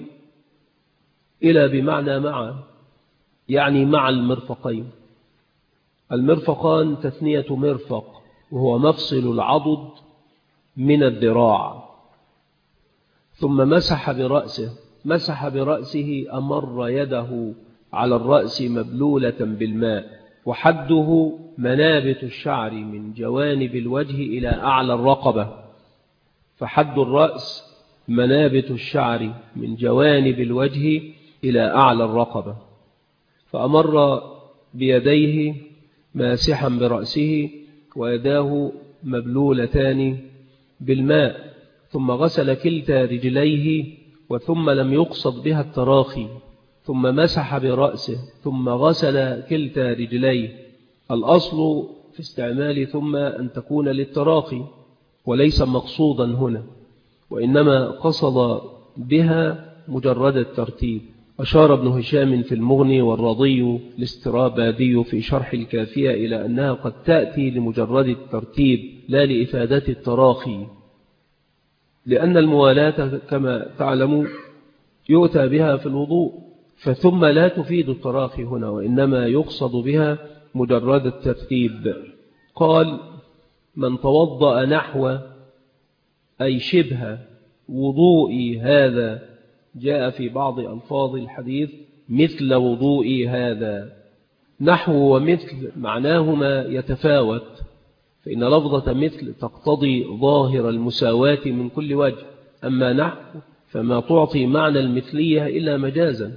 إلى بمعنى مع، يعني مع المرفقين. المرفقان تثنية مرفق، وهو مفصل العضد من الذراع. ثم مسح برأسه أمر يده على الرأس مبلولة بالماء، وحده منابت الشعر من جوانب الوجه إلى أعلى الرقبة. فحد الرأس منابت الشعر من جوانب الوجه إلى أعلى الرقبة. فأمر بيديه ماسحا برأسه ويداه مبلولتان بالماء، ثم غسل كلتا رجليه، وثم لم يقصد بها التراخي، ثم مسح برأسه ثم غسل كلتا رجليه. الأصل في استعمال ثم أن تكون للتراخي، وليس مقصودا هنا، وإنما قصد بها مجرد الترتيب. أشار ابن هشام في المغني والرضي الاسترابادي في شرح الكافية إلى أنها قد تأتي لمجرد الترتيب لا لإفادة التراخي، لأن الموالاة كما تعلم يؤتى بها في الوضوء، فثم لا تفيد التراخي هنا، وإنما يقصد بها مجرد الترتيب. قال: من توضأ نحو، أي شبه وضوئي هذا، جاء في بعض ألفاظ الحديث مثل وضوئي هذا. نحو ومثل معناهما يتفاوت، فإن لفظة مثل تقتضي ظاهر المساواة من كل وجه، أما نحو فما تعطي معنى المثلية إلا مجازا،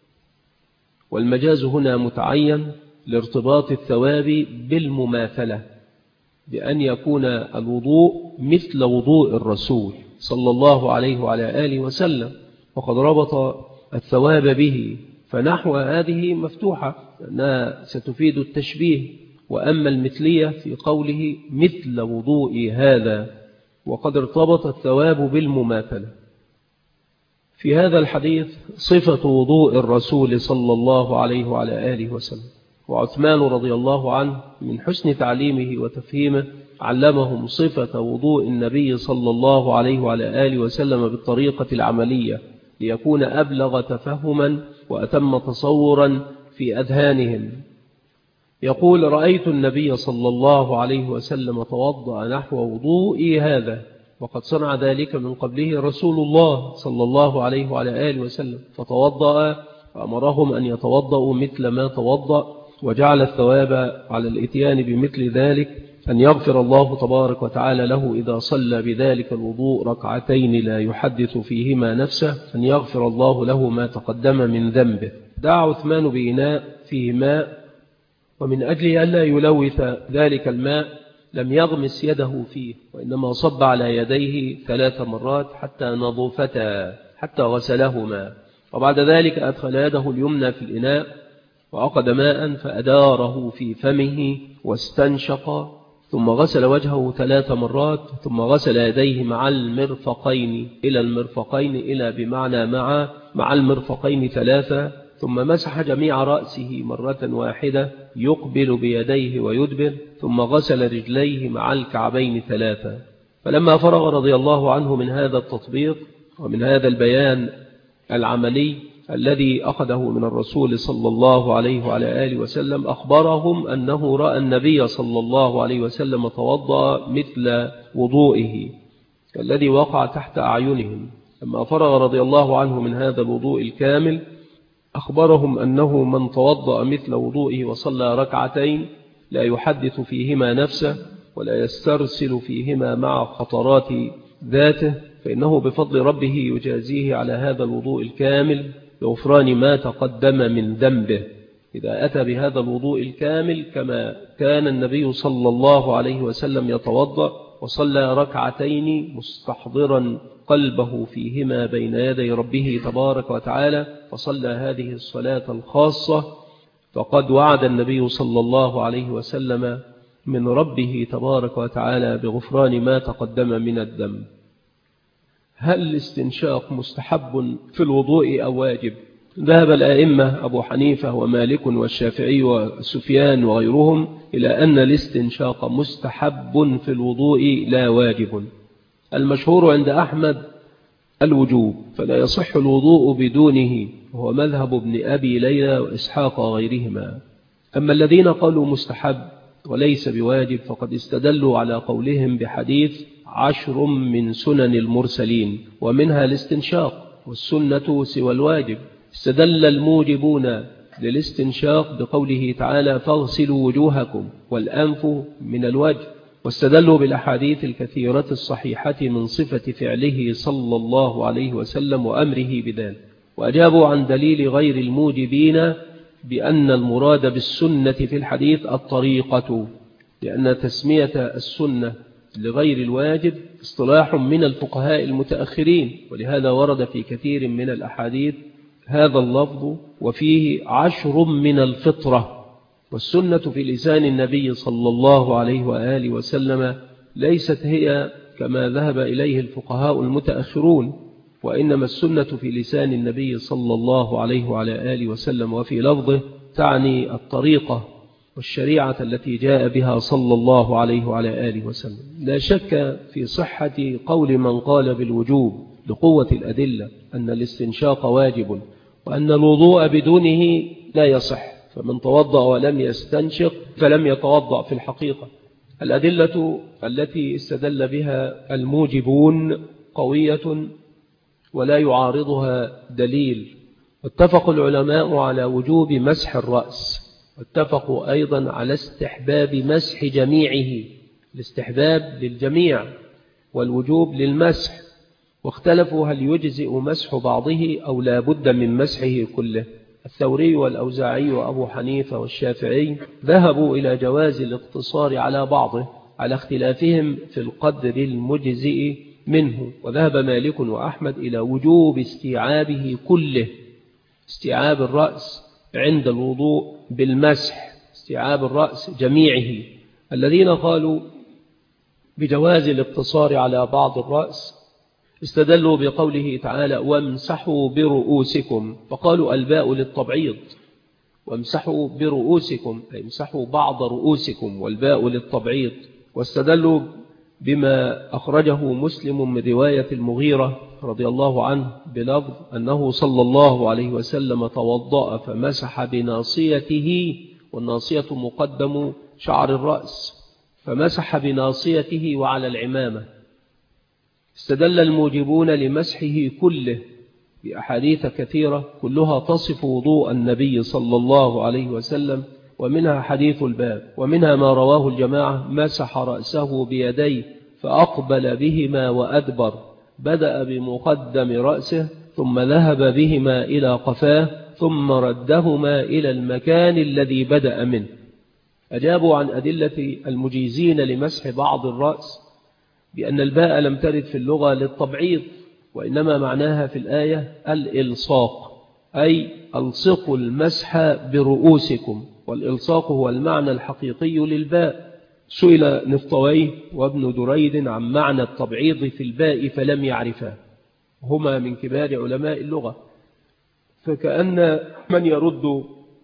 والمجاز هنا متعين لارتباط الثواب بالمماثلة، بأن يكون الوضوء مثل وضوء الرسول صلى الله عليه وعلى آله وسلم، وقد ربط الثواب به. فنحو هذه مفتوحة أنها ستفيد التشبيه، وأما المثلية في قوله مثل وضوء هذا، وقد ارتبط الثواب بالمماثلة. في هذا الحديث صفة وضوء الرسول صلى الله عليه وعلى آله وسلم. وعثمان رضي الله عنه من حسن تعليمه وتفهيمه علمهم صفة وضوء النبي صلى الله عليه وعلى آله وسلم بالطريقة العملية، ليكون أبلغ تفهما وأتم تصورا في أذهانهم. يقول: رأيت النبي صلى الله عليه وسلم توضأ نحو وضوئي هذا، وقد صنع ذلك من قبله رسول الله صلى الله عليه وعلى آله وسلم، فتوضأ، فأمرهم أن يتوضأوا مثل ما توضأ، وجعل الثواب على الإتيان بمثل ذلك أن يغفر الله تبارك وتعالى له إذا صلى بذلك الوضوء ركعتين لا يحدث فيهما نفسه، أن يغفر الله له ما تقدم من ذنبه. دعا عثمان بإناء فيه ماء، ومن أجل أن لا يلوث ذلك الماء لم يغمس يده فيه، وإنما صب على يديه 3 مرات حتى نظفتا، حتى غسلهما. وبعد ذلك أدخل يده اليمنى في الإناء وأخذ ماء فأداره في فمه واستنشق، ثم غسل وجهه 3 مرات، ثم غسل يديه مع المرفقين إلى المرفقين، إلى بمعنى مع المرفقين 3، ثم مسح جميع رأسه مرة واحدة يقبل بيديه ويدبر، ثم غسل رجليه مع الكعبين 3. فلما فرغ رضي الله عنه من هذا التطبيق ومن هذا البيان العملي الذي أخذه من الرسول صلى الله عليه وعلى آله وسلم، أخبرهم أنه رأى النبي صلى الله عليه وسلم توضأ مثل وضوئه الذي وقع تحت أعينهم. لما فرغ رضي الله عنه من هذا الوضوء الكامل، أخبرهم أنه من توضأ مثل وضوئه وصلى ركعتين لا يحدث فيهما نفسه ولا يسترسل فيهما مع خطرات ذاته، فإنه بفضل ربه يجازيه على هذا الوضوء الكامل بغفران ما تقدم من ذنبه، إذا أتى بهذا الوضوء الكامل كما كان النبي صلى الله عليه وسلم يتوضأ، وصلى ركعتين مستحضرا قلبه فيهما بين يدي ربه تبارك وتعالى، فصلى هذه الصلاة الخاصة، فقد وعد النبي صلى الله عليه وسلم من ربه تبارك وتعالى بغفران ما تقدم من الذنب. هل الاستنشاق مستحب في الوضوء أو واجب؟ ذهب الآئمة أبو حنيفة ومالك والشافعي وسفيان وغيرهم إلى أن الاستنشاق مستحب في الوضوء لا واجب. المشهور عند أحمد الوجوب، فلا يصح الوضوء بدونه، وهو مذهب ابن أبي ليلى وإسحاق وغيرهما. أما الذين قالوا مستحب وليس بواجب فقد استدلوا على قولهم بحديث 10 من سنن المرسلين، ومنها الاستنشاق، والسنة سوى الواجب. استدل الموجبون للاستنشاق بقوله تعالى فاغسلوا وجوهكم والأنف من الوجه، واستدلوا بالأحاديث الكثيرة الصحيحة من صفة فعله صلى الله عليه وسلم وأمره بذلك، وأجابوا عن دليل غير الموجبين بأن المراد بالسنة في الحديث الطريقة، لأن تسمية السنة لغير الواجب اصطلاح من الفقهاء المتأخرين، ولهذا ورد في كثير من الأحاديث هذا اللفظ وفيه 10 من الفطرة. والسنة في لسان النبي صلى الله عليه وآله وسلم ليست هي كما ذهب إليه الفقهاء المتأخرون، وإنما السنة في لسان النبي صلى الله عليه وعلى آله وسلم وفي لفظه تعني الطريقة والشريعة التي جاء بها صلى الله عليه وعلى آله وسلم. لا شك في صحة قول من قال بالوجوب لقوة الأدلة أن الاستنشاق واجب، وأن الوضوء بدونه لا يصح، فمن توضأ ولم يستنشق فلم يتوضأ في الحقيقة. الأدلة التي استدل بها الموجبون قوية ولا يعارضها دليل. واتفق العلماء على وجوب مسح الرأس، واتفقوا أيضا على استحباب مسح جميعه، الاستحباب للجميع والوجوب للمسح، واختلفوا هل يجزئ مسح بعضه أو لا بد من مسحه كله. الثوري والأوزاعي وأبو حنيفة والشافعي ذهبوا إلى جواز الاقتصار على بعضه على اختلافهم في القدر المجزئ منه، وذهب مالك وأحمد إلى وجوب استيعابه كله، استيعاب الرأس عند الوضوء بالمسح، استيعاب الرأس جميعه. الذين قالوا بجواز الاقتصار على بعض الرأس استدلوا بقوله تعالى وامسحوا برؤوسكم، فقالوا الباء للتبعيض، وامسحوا برؤوسكم أي امسحوا بعض رؤوسكم، والباء للتبعيض. واستدلوا بما أخرجه مسلم من رواية المغيرة رضي الله عنه بلفظ أنه صلى الله عليه وسلم توضأ فمسح بناصيته، والناصية مقدم شعر الرأس، فمسح بناصيته وعلى العمامة. استدل الموجبون لمسحه كله بأحاديث كثيرة كلها تصف وضوء النبي صلى الله عليه وسلم، ومنها حديث الباب، ومنها ما رواه الجماعة مسح رأسه بيديه فأقبل بهما وأدبر، بدأ بمقدم رأسه ثم ذهب بهما إلى قفاه ثم ردهما إلى المكان الذي بدأ منه. أجابوا عن أدلة المجيزين لمسح بعض الرأس بأن الباء لم ترد في اللغة للتبعيض، وإنما معناها في الآية الإلصاق، أي ألصقوا المسح برؤوسكم، والإلصاق هو المعنى الحقيقي للباء. سئل نفطويه وابن دريد عن معنى التبعيض في الباء فلم يعرفه، هما من كبار علماء اللغة، فكأن من يرد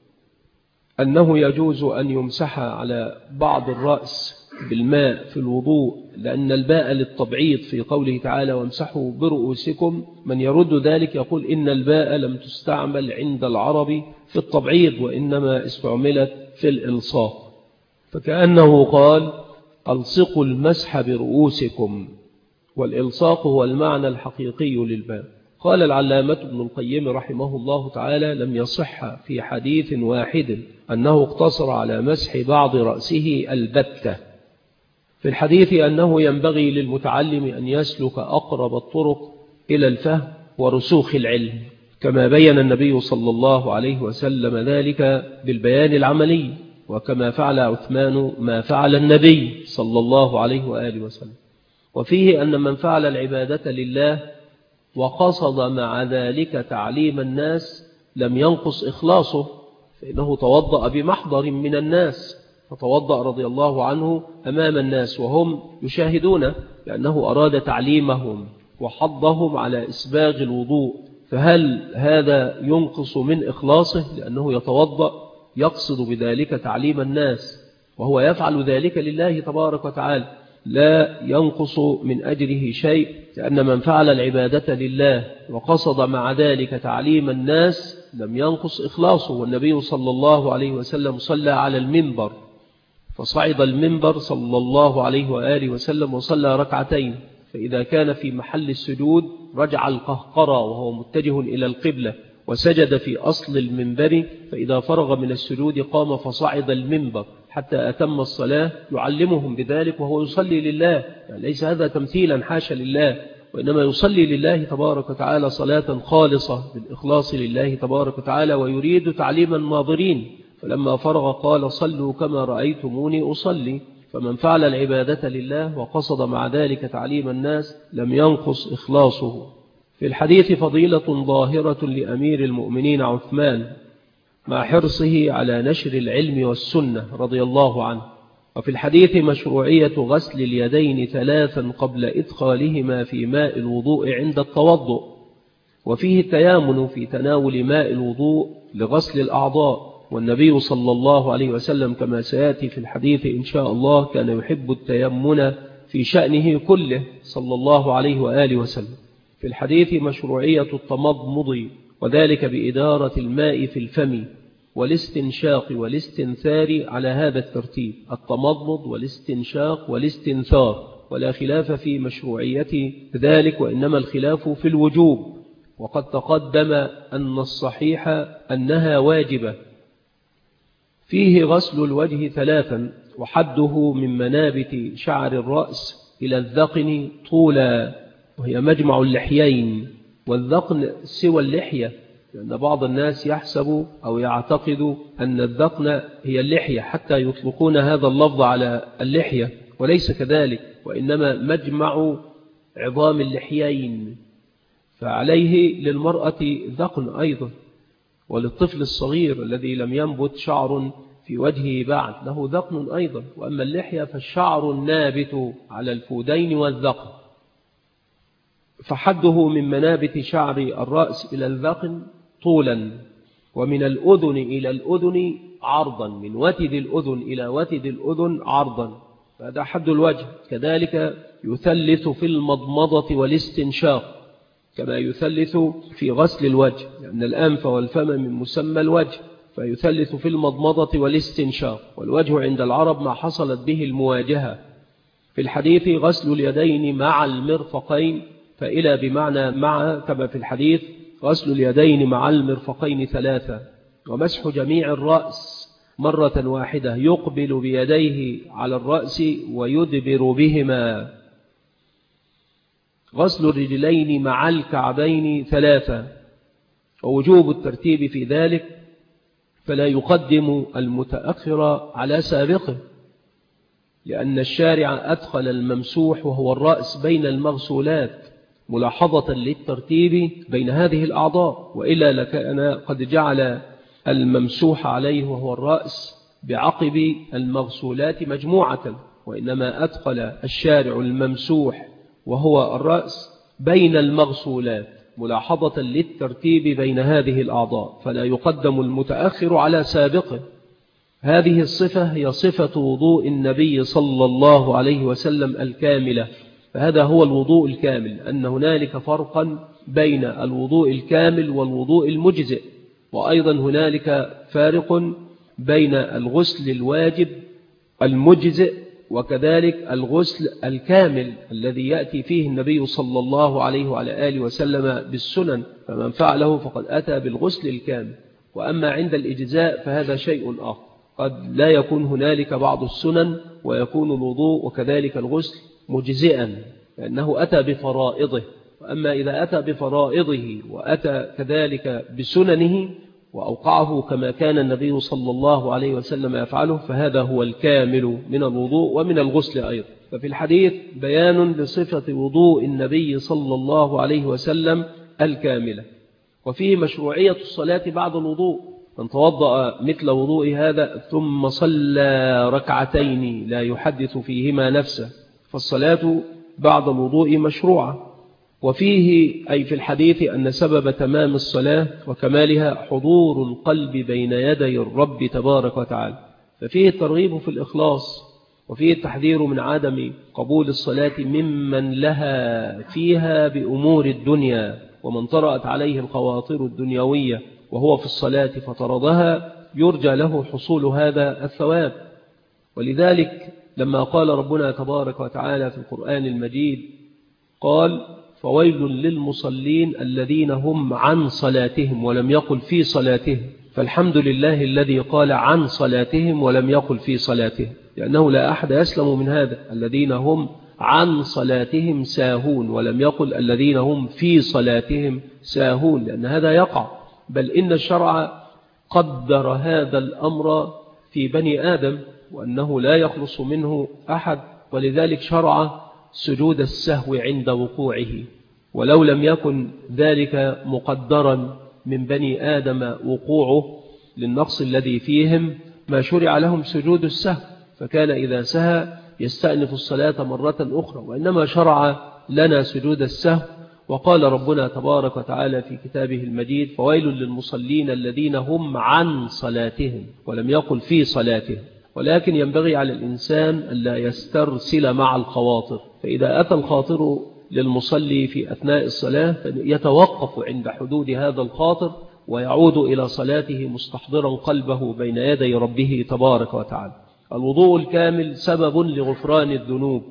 أنه يجوز أن يمسح على بعض الرأس بالماء في الوضوء لأن الباء للتبعيض في قوله تعالى وامسحوا برؤوسكم، من يرد ذلك يقول إن الباء لم تستعمل عند العرب في التبعيض وإنما استعملت في الإلصاق، فكأنه قال ألصقوا المسح برؤوسكم، والإلصاق هو المعنى الحقيقي للباء. قال العلامة ابن القيم رحمه الله تعالى لم يصح في حديث واحد أنه اقتصر على مسح بعض رأسه البتة. في الحديث أنه ينبغي للمتعلم أن يسلك أقرب الطرق إلى الفهم ورسوخ العلم، كما بين النبي صلى الله عليه وسلم ذلك بالبيان العملي، وكما فعل عثمان ما فعل النبي صلى الله عليه وآله وسلم. وفيه أن من فعل العبادة لله وقصد مع ذلك تعليم الناس لم ينقص إخلاصه، فإنه توضأ بمحضر من الناس، فتوضأ رضي الله عنه أمام الناس وهم يشاهدونه، لأنه أراد تعليمهم وحضهم على إسباغ الوضوء، فهل هذا ينقص من إخلاصه لأنه يتوضأ يقصد بذلك تعليم الناس وهو يفعل ذلك لله تبارك وتعالى؟ لا ينقص من أجره شيء، لأن من فعل العبادة لله وقصد مع ذلك تعليم الناس لم ينقص إخلاصه. والنبي صلى الله عليه وسلم صلى على المنبر، فصعد المنبر صلى الله عليه وآله وسلم وصلى ركعتين، فإذا كان في محل السجود رجع القهقرى وهو متجه إلى القبلة وسجد في أصل المنبر، فإذا فرغ من السجود قام فصعد المنبر حتى أتم الصلاة، يعلمهم بذلك وهو يصلي لله. يعني ليس هذا تمثيلا حاشا لله، وإنما يصلي لله تبارك وتعالى صلاة خالصة بالإخلاص لله تبارك وتعالى، ويريد تعليم الناظرين. فلما فرغ قال صلوا كما رأيتموني أصلي. فمن فعل العبادة لله وقصد مع ذلك تعليم الناس لم ينقص إخلاصه. في الحديث فضيلة ظاهرة لأمير المؤمنين عثمان مع حرصه على نشر العلم والسنة رضي الله عنه. وفي الحديث مشروعية غسل اليدين 3 قبل إدخالهما في ماء الوضوء عند التوضؤ، وفيه التيامن في تناول ماء الوضوء لغسل الأعضاء. والنبي صلى الله عليه وسلم كما سيأتي في الحديث إن شاء الله كان يحب التيمن في شأنه كله صلى الله عليه وآله وسلم. في الحديث مشروعية التمضمض، وذلك بإدارة الماء في الفم والاستنشاق والاستنثار على هذا الترتيب: التمضمض والاستنشاق والاستنثار، ولا خلاف في مشروعية ذلك، وإنما الخلاف في الوجوب. وقد تقدم أن الصحيح أنها واجبة. فيه غسل الوجه 3، وحده من منابت شعر الرأس إلى الذقن طولا، وهي مجمع اللحيين، والذقن سوى اللحية، لأن بعض الناس يحسب أو يعتقد أن الذقن هي اللحية حتى يطلقون هذا اللفظ على اللحية، وليس كذلك، وإنما مجمع عظام اللحيين. فعليه للمرأة ذقن أيضا، وللطفل الصغير الذي لم ينبت شعر في وجهه بعد له ذقن أيضا. وأما اللحية فالشعر النابت على الفودين والذقن، فحده من منابت شعر الرأس إلى الذقن طولا، ومن الأذن إلى الأذن عرضا، من وتد الأذن إلى وتد الأذن عرضا، هذا حد الوجه. كذلك يثلث في المضمضة والاستنشاق كما يثلث في غسل الوجه، لأن الأنف والفم من مسمى الوجه، فيثلث في المضمضة والاستنشاق. والوجه عند العرب ما حصلت به المواجهة. في الحديث غسل اليدين مع المرفقين، فإلى بمعنى مع، كما في الحديث غسل اليدين مع المرفقين 3، ومسح جميع الرأس مرة واحدة، يقبل بيديه على الرأس ويدبر بهما. غسل الرجلين مع الكعبين 3، ووجوب الترتيب في ذلك، فلا يقدم المتأخر على سابقه، لأن الشارع أدخل الممسوح وهو الرأس بين المغسولات ملاحظة للترتيب بين هذه الأعضاء، وإلا لكان قد جعل الممسوح عليه وهو الرأس بعقب المغسولات مجموعة، وإنما أدخل الشارع الممسوح وهو الرأس بين المغسولات ملاحظة للترتيب بين هذه الأعضاء، فلا يقدم المتأخر على سابقه. هذه الصفة هي صفة وضوء النبي صلى الله عليه وسلم الكاملة، فهذا هو الوضوء الكامل، أن هنالك فرقا بين الوضوء الكامل والوضوء المجزئ، وأيضا هنالك فارق بين الغسل الواجب المجزئ وكذلك الغسل الكامل الذي يأتي فيه النبي صلى الله عليه وعلى آله وسلم بالسنن، فمن فعله فقد أتى بالغسل الكامل. وأما عند الإجزاء فهذا شيء آخر، قد لا يكون هنالك بعض السنن ويكون الوضوء وكذلك الغسل مجزئا لأنه أتى بفرائضه. وأما إذا أتى بفرائضه وأتى كذلك بسننه وأوقعه كما كان النبي صلى الله عليه وسلم يفعله، فهذا هو الكامل من الوضوء ومن الغسل أيضا. ففي الحديث بيان لصفة وضوء النبي صلى الله عليه وسلم الكاملة. وفيه مشروعية الصلاة بعد الوضوء، من توضأ مثل وضوء هذا ثم صلى ركعتين لا يحدث فيهما نفسه، فالصلاة بعد الوضوء مشروعة. وفيه أي في الحديث أن سبب تمام الصلاة وكمالها حضور القلب بين يدي الرب تبارك وتعالى، ففيه الترغيب في الإخلاص، وفيه التحذير من عدم قبول الصلاة ممن لها فيها بأمور الدنيا، ومن طرأت عليه الخواطر الدنيوية وهو في الصلاة فطردها يرجى له حصول هذا الثواب. ولذلك لما قال ربنا تبارك وتعالى في القرآن المجيد قال فويل للمصلين الذين هم عن صلاتهم، ولم يقل في صلاتهم، فالحمد لله الذي قال عن صلاتهم ولم يقل في صلاتهم، لأنه لا أحد يسلم من هذا، الذين هم عن صلاتهم ساهون، ولم يقل الذين هم في صلاتهم ساهون، لأن هذا يقع، بل إن الشرع قدر هذا الأمر في بني آدم وأنه لا يخلص منه أحد، ولذلك شرع سجود السهو عند وقوعه، ولو لم يكن ذلك مقدرا من بني آدم وقوعه للنقص الذي فيهم ما شرع لهم سجود السهو، فكان إذا سهى يستأنف الصلاة مرة أخرى، وإنما شرع لنا سجود السهو. وقال ربنا تبارك وتعالى في كتابه المجيد فويل للمصلين الذين هم عن صلاتهم، ولم يقل في صلاتهم. ولكن ينبغي على الإنسان ألا يسترسل مع الخواطر، فإذا أتى الخاطر للمصلي في أثناء الصلاة يتوقف عند حدود هذا الخاطر ويعود إلى صلاته مستحضرا قلبه بين يدي ربه تبارك وتعالى. الوضوء الكامل سبب لغفران الذنوب،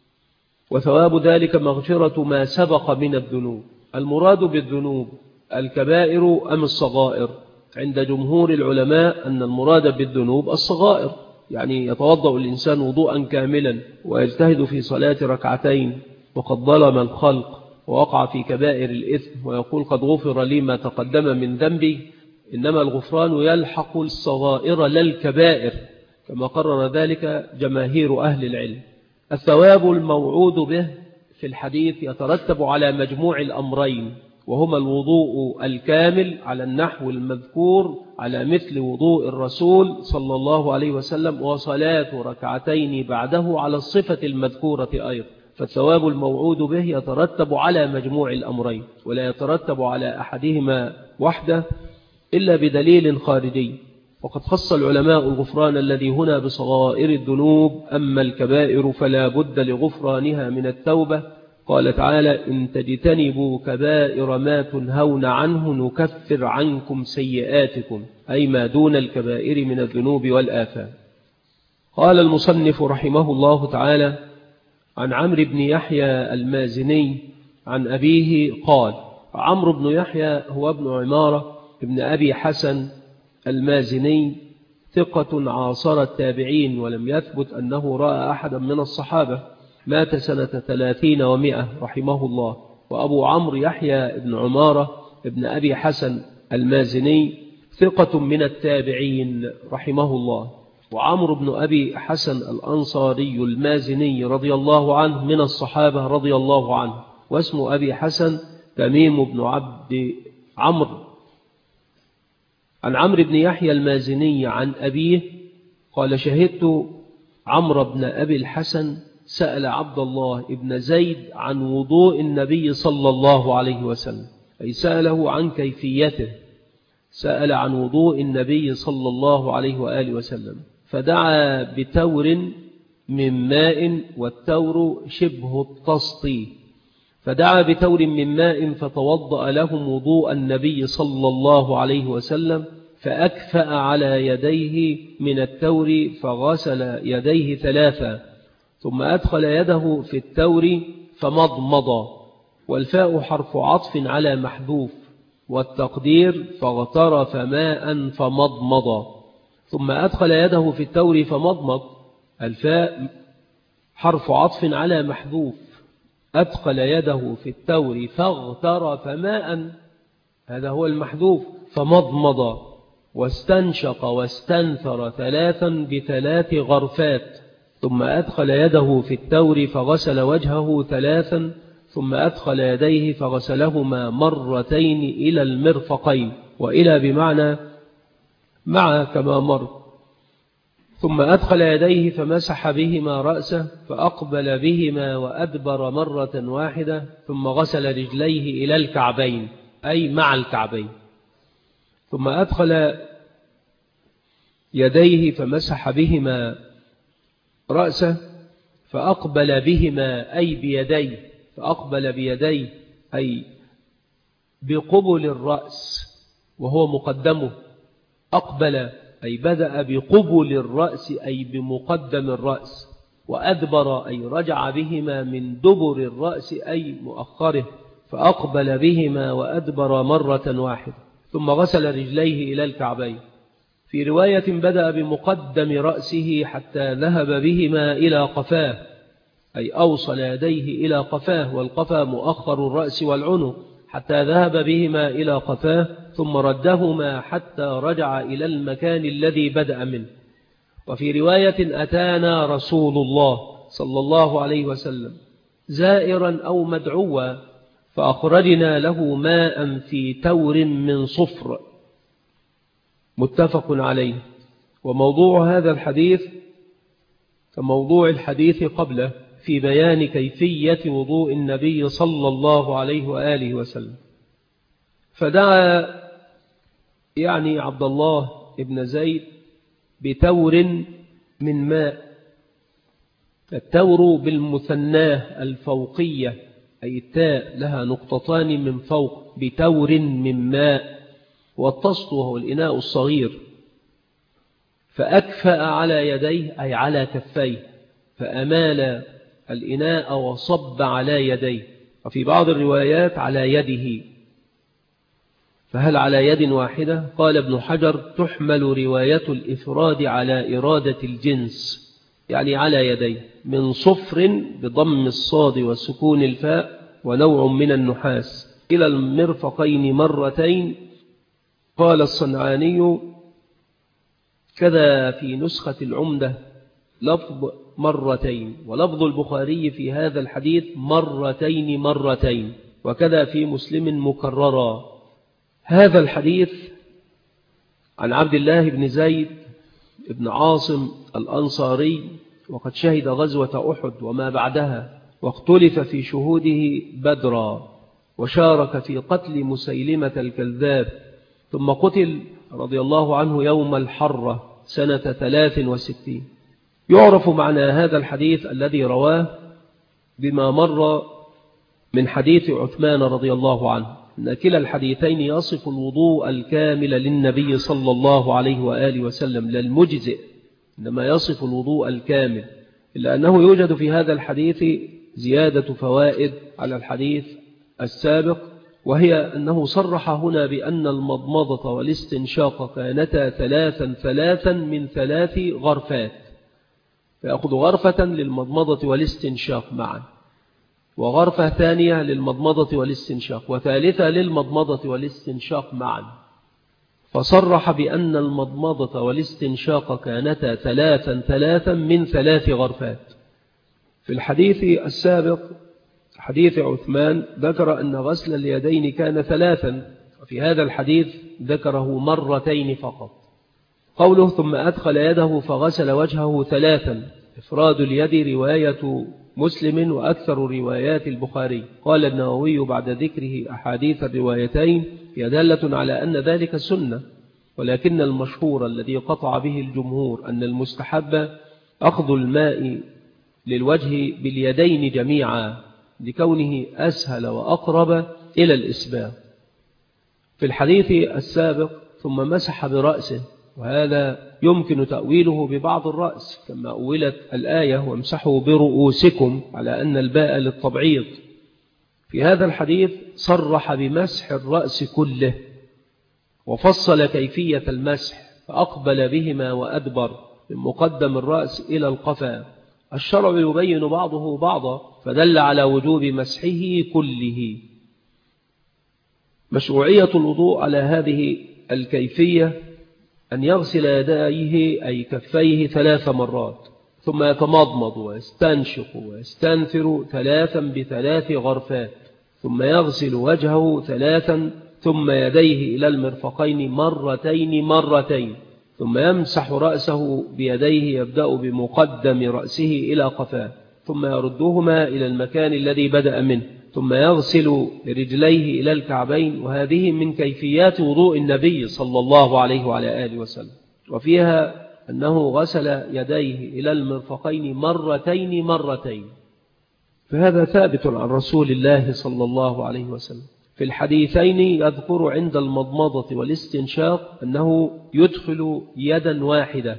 وثواب ذلك مغفرة ما سبق من الذنوب. المراد بالذنوب الكبائر أم الصغائر؟ عند جمهور العلماء أن المراد بالذنوب الصغائر، يعني يتوضأ الإنسان وضوءا كاملا ويجتهد في صلاة ركعتين وقد ظلم الخلق ووقع في كبائر الإثم ويقول قد غفر لي ما تقدم من ذنبي، إنما الغفران يلحق الصغائر لا الكبائر، كما قرر ذلك جماهير أهل العلم. الثواب الموعود به في الحديث يترتب على مجموع الأمرين، وهما الوضوء الكامل على النحو المذكور على مثل وضوء الرسول صلى الله عليه وسلم، وصلاة ركعتين بعده على الصفة المذكورة أيضا. فالثواب الموعود به يترتب على مجموع الأمرين، ولا يترتب على أحدهما وحده إلا بدليل خارجي. وقد خص العلماء الغفران الذي هنا بصغائر الذنوب، أما الكبائر فلا بد لغفرانها من التوبة. قال تعالى إن تجتنبوا كبائر ما تنهون عنه نكفر عنكم سيئاتكم، أي ما دون الكبائر من الذنوب والآثام. قال المصنف رحمه الله تعالى عن عمرو بن يحيى المازني عن أبيه قال عمرو بن يحيى هو ابن عمارة ابن أبي حسن المازني، ثقة عاصر التابعين ولم يثبت أنه رأى أحدا من الصحابة، مات سنة 30 و100 رحمه الله. وأبو عمرو يحيى ابن عمارة ابن أبي حسن المازني ثقة من التابعين رحمه الله. وعمرو بن أبي حسن الأنصاري المازني رضي الله عنه من الصحابة رضي الله عنه، واسم أبي حسن تميم بن عبد عمرو. عن عمرو بن يحيى المازني عن أبيه قال شهدت عمرو بن أبي الحسن سأل عبد الله بن زيد عن وضوء النبي صلى الله عليه وسلم، أي سأله عن كيفيته، سأل عن وضوء النبي صلى الله عليه وآله وسلم، فدعا بتور من ماء، والتور شبه التسطي، فدعا بتور من ماء فتوضأ لهم وضوء النبي صلى الله عليه وسلم، فأكفأ على يديه من التور فغسل يديه 3، ثم أدخل يده في التور فمضمض، والفاء حرف عطف على محذوف، والتقدير فاغترف ماء فمضمض، ثم أدخل يده في التور فمضمض، الفاء حرف عطف على محذوف، أدخل يده في التور فاغترف ماء، هذا هو المحذوف، فمضمض، واستنشق واستنثر 3 ب3 غرفات، ثم أدخل يده في التور فغسل وجهه 3، ثم أدخل يديه فغسلهما 2 إلى المرفقين، وإلى بمعنى مع كما مر، ثم أدخل يديه فمسح بهما رأسه فأقبل بهما وأدبر مرة واحدة، ثم غسل رجليه إلى الكعبين أي مع الكعبين، ثم أدخل يديه فمسح بهما رأسه فأقبل بهما أي بيديه، فأقبل بيديه أي بقبل الرأس وهو مقدمه، أقبل أي بدأ بقبل الرأس أي بمقدم الرأس، وأدبر أي رجع بهما من دبر الرأس أي مؤخره، فأقبل بهما وأدبر مرة واحدة، ثم غسل رجليه إلى الكعبين. في رواية بدأ بمقدم رأسه حتى ذهب بهما إلى قفاه، أي أوصل يديه إلى قفاه، والقفا مؤخر الرأس والعنق، حتى ذهب بهما إلى قفاه، ثم ردهما حتى رجع إلى المكان الذي بدأ منه. وفي رواية أتانا رسول الله صلى الله عليه وسلم زائرا أو مدعوا فأخرجنا له ماء في تور من صفر، متفق عليه. وموضوع هذا الحديث كموضوع الحديث قبله في بيان كيفية وضوء النبي صلى الله عليه وآله وسلم. فدعا يعني عبد الله ابن زيد بتور من ماء، التور بالمثناه الفوقية أي التاء لها نقطتان من فوق، بتور من ماء، والطست وهو الإناء الصغير، فأكفأ على يديه أي على كفيه، فأمال الإناء وصب على يديه، وفي بعض الروايات على يده. فهل على يد واحدة؟ قال ابن حجر تحمل رواية الإفراد على إرادة الجنس، يعني على يديه، من صفر بضم الصاد وسكون الفاء ونوع من النحاس إلى المرفقين مرتين. قال الصنعاني كذا في نسخة العمدة لفظ مرتين، ولفظ البخاري في هذا الحديث مرتين، وكذا في مسلم مكررا. هذا الحديث عن عبد الله بن زيد بن عاصم الأنصاري، وقد شهد غزوة أحد وما بعدها، واختلف في شهوده بدرا، وشارك في قتل مسيلمة الكذاب، ثم قتل رضي الله عنه يوم الحرة سنة 63. يعرف معنى هذا الحديث الذي رواه بما مر من حديث عثمان رضي الله عنه، أن كلا الحديثين يصف الوضوء الكامل للنبي صلى الله عليه وآله وسلم، لا المجزئ، إنما يصف الوضوء الكامل، إلا أنه يوجد في هذا الحديث زيادة فوائد على الحديث السابق، وهي أنه صرح هنا بأن المضمضة والاستنشاق كانتا ثلاثا من 3 غرفات، فيأخذ غرفة للمضمضة والاستنشاق معا، وغرفة ثانية للمضمضة والاستنشاق، وثالثة للمضمضة والاستنشاق معا، فصرح بأن المضمضة والاستنشاق كانتا ثلاثا من 3 غرفات. في الحديث السابق حديث عثمان ذكر أن غسل اليدين كان 3، وفي هذا الحديث ذكره مرتين فقط. قوله ثم أدخل يده فغسل وجهه 3، إفراد اليد رواية مسلم وأكثر روايات البخاري. قال النووي بعد ذكره أحاديث الروايتين يدلة على أن ذلك سنة، ولكن المشهور الذي قطع به الجمهور أن المستحب أخذ الماء للوجه باليدين جميعا، لكونه أسهل وأقرب إلى الإسباغ. في الحديث السابق ثم مسح برأسه، وهذا يمكن تأويله ببعض الرأس كما أولت الآية وامسحوا برؤوسكم على أن الباء للتبعيض. في هذا الحديث صرح بمسح الرأس كله، وفصل كيفية المسح، فأقبل بهما وأدبر من مقدم الرأس إلى القفا. الشرع يبين بعضه بعضا، فدل على وجوب مسحه كله. مشروعية الوضوء على هذه الكيفية أن يغسل يديه أي كفيه 3 مرات، ثم يتمضمض ويستنشق ويستنثر 3 ب3 غرفات، ثم يغسل وجهه 3، ثم يديه إلى المرفقين مرتين، ثم يمسح رأسه بيديه، يبدأ بمقدم رأسه إلى قفاه، ثم يردهما إلى المكان الذي بدأ منه، ثم يغسل رجليه إلى الكعبين. وهذه من كيفيات وضوء النبي صلى الله عليه وعلى آله وسلم. وفيها أنه غسل يديه إلى المرفقين مرتين، فهذا ثابت عن رسول الله صلى الله عليه وسلم. في الحديثين يذكر عند المضمضة والاستنشاق أنه يدخل يدا واحدة،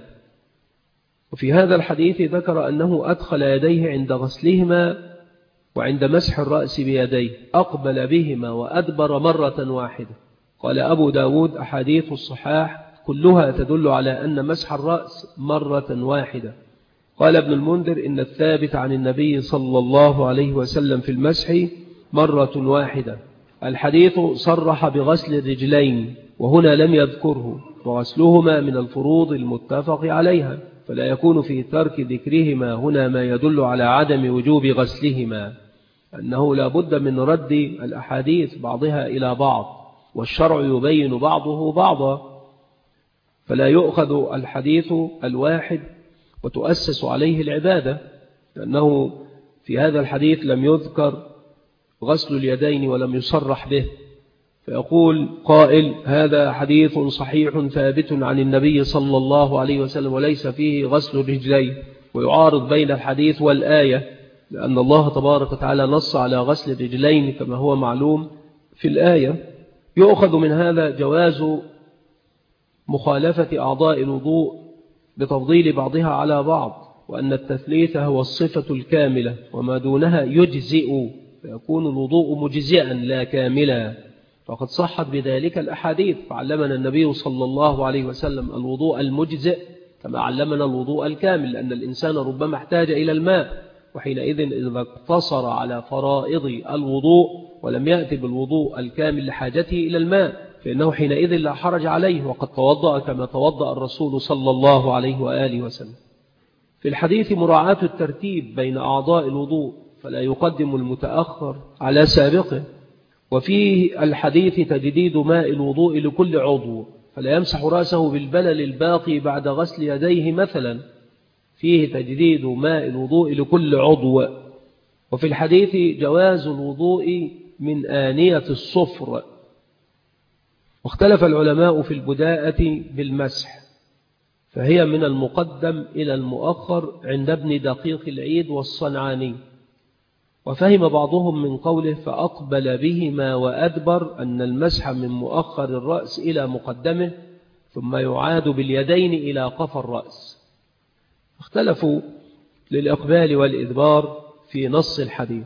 وفي هذا الحديث ذكر أنه أدخل يديه عند غسلهما وعند مسح الرأس بيديه، أقبل بهما وأدبر مرة واحدة. قال أبو داود: أحاديث الصحاح كلها تدل على أن مسح الرأس مرة واحدة. قال ابن المنذر: إن الثابت عن النبي صلى الله عليه وسلم في المسح مرة واحدة. الحديث صرح بغسل الرجلين وهنا لم يذكره، وغسلهما من الفروض المتفق عليها، فلا يكون في ترك ذكرهما هنا ما يدل على عدم وجوب غسلهما، أنه لا بد من رد الأحاديث بعضها إلى بعض، والشرع يبين بعضه بعضا، فلا يؤخذ الحديث الواحد وتؤسس عليه العبادة، لأنه في هذا الحديث لم يذكر غسل اليدين ولم يصرح به. فيقول قائل: هذا حديث صحيح ثابت عن النبي صلى الله عليه وسلم وليس فيه غسل الرجلين، ويعارض بين الحديث والآية، لأن الله تبارك وتعالى نص على غسل الرجلين كما هو معلوم في الآية. يؤخذ من هذا جواز مخالفة أعضاء الوضوء بتفضيل بعضها على بعض، وأن التثليث هو الصفة الكاملة، وما دونها يجزئ، فيكون الوضوء مجزئا لا كاملا، فقد صحت بذلك الأحاديث. فعلمنا النبي صلى الله عليه وسلم الوضوء المجزئ كما علمنا الوضوء الكامل، لأن الإنسان ربما احتاج إلى الماء، وحينئذ إذا اقتصر على فرائض الوضوء ولم يأتي بالوضوء الكامل لحاجته إلى الماء، فإنه حينئذ لا حرج عليه، وقد توضأ كما توضأ الرسول صلى الله عليه وآله وسلم. في الحديث مراعاة الترتيب بين أعضاء الوضوء، فلا يقدم المتأخر على سابقه. وفي الحديث تجديد ماء الوضوء لكل عضو، فلا يمسح رأسه بالبلل الباقي بعد غسل يديه مثلا، فيه تجديد ماء الوضوء لكل عضو. وفي الحديث جواز الوضوء من آنية الصفر. واختلف العلماء في البداءة بالمسح، فهي من المقدم إلى المؤخر عند ابن دقيق العيد والصنعاني. وفهم بعضهم من قوله فأقبل بهما وأدبر أن المسح من مؤخر الرأس إلى مقدمه، ثم يعاد باليدين إلى قفا الرأس. اختلفوا للإقبال والإدبار في نص الحديث.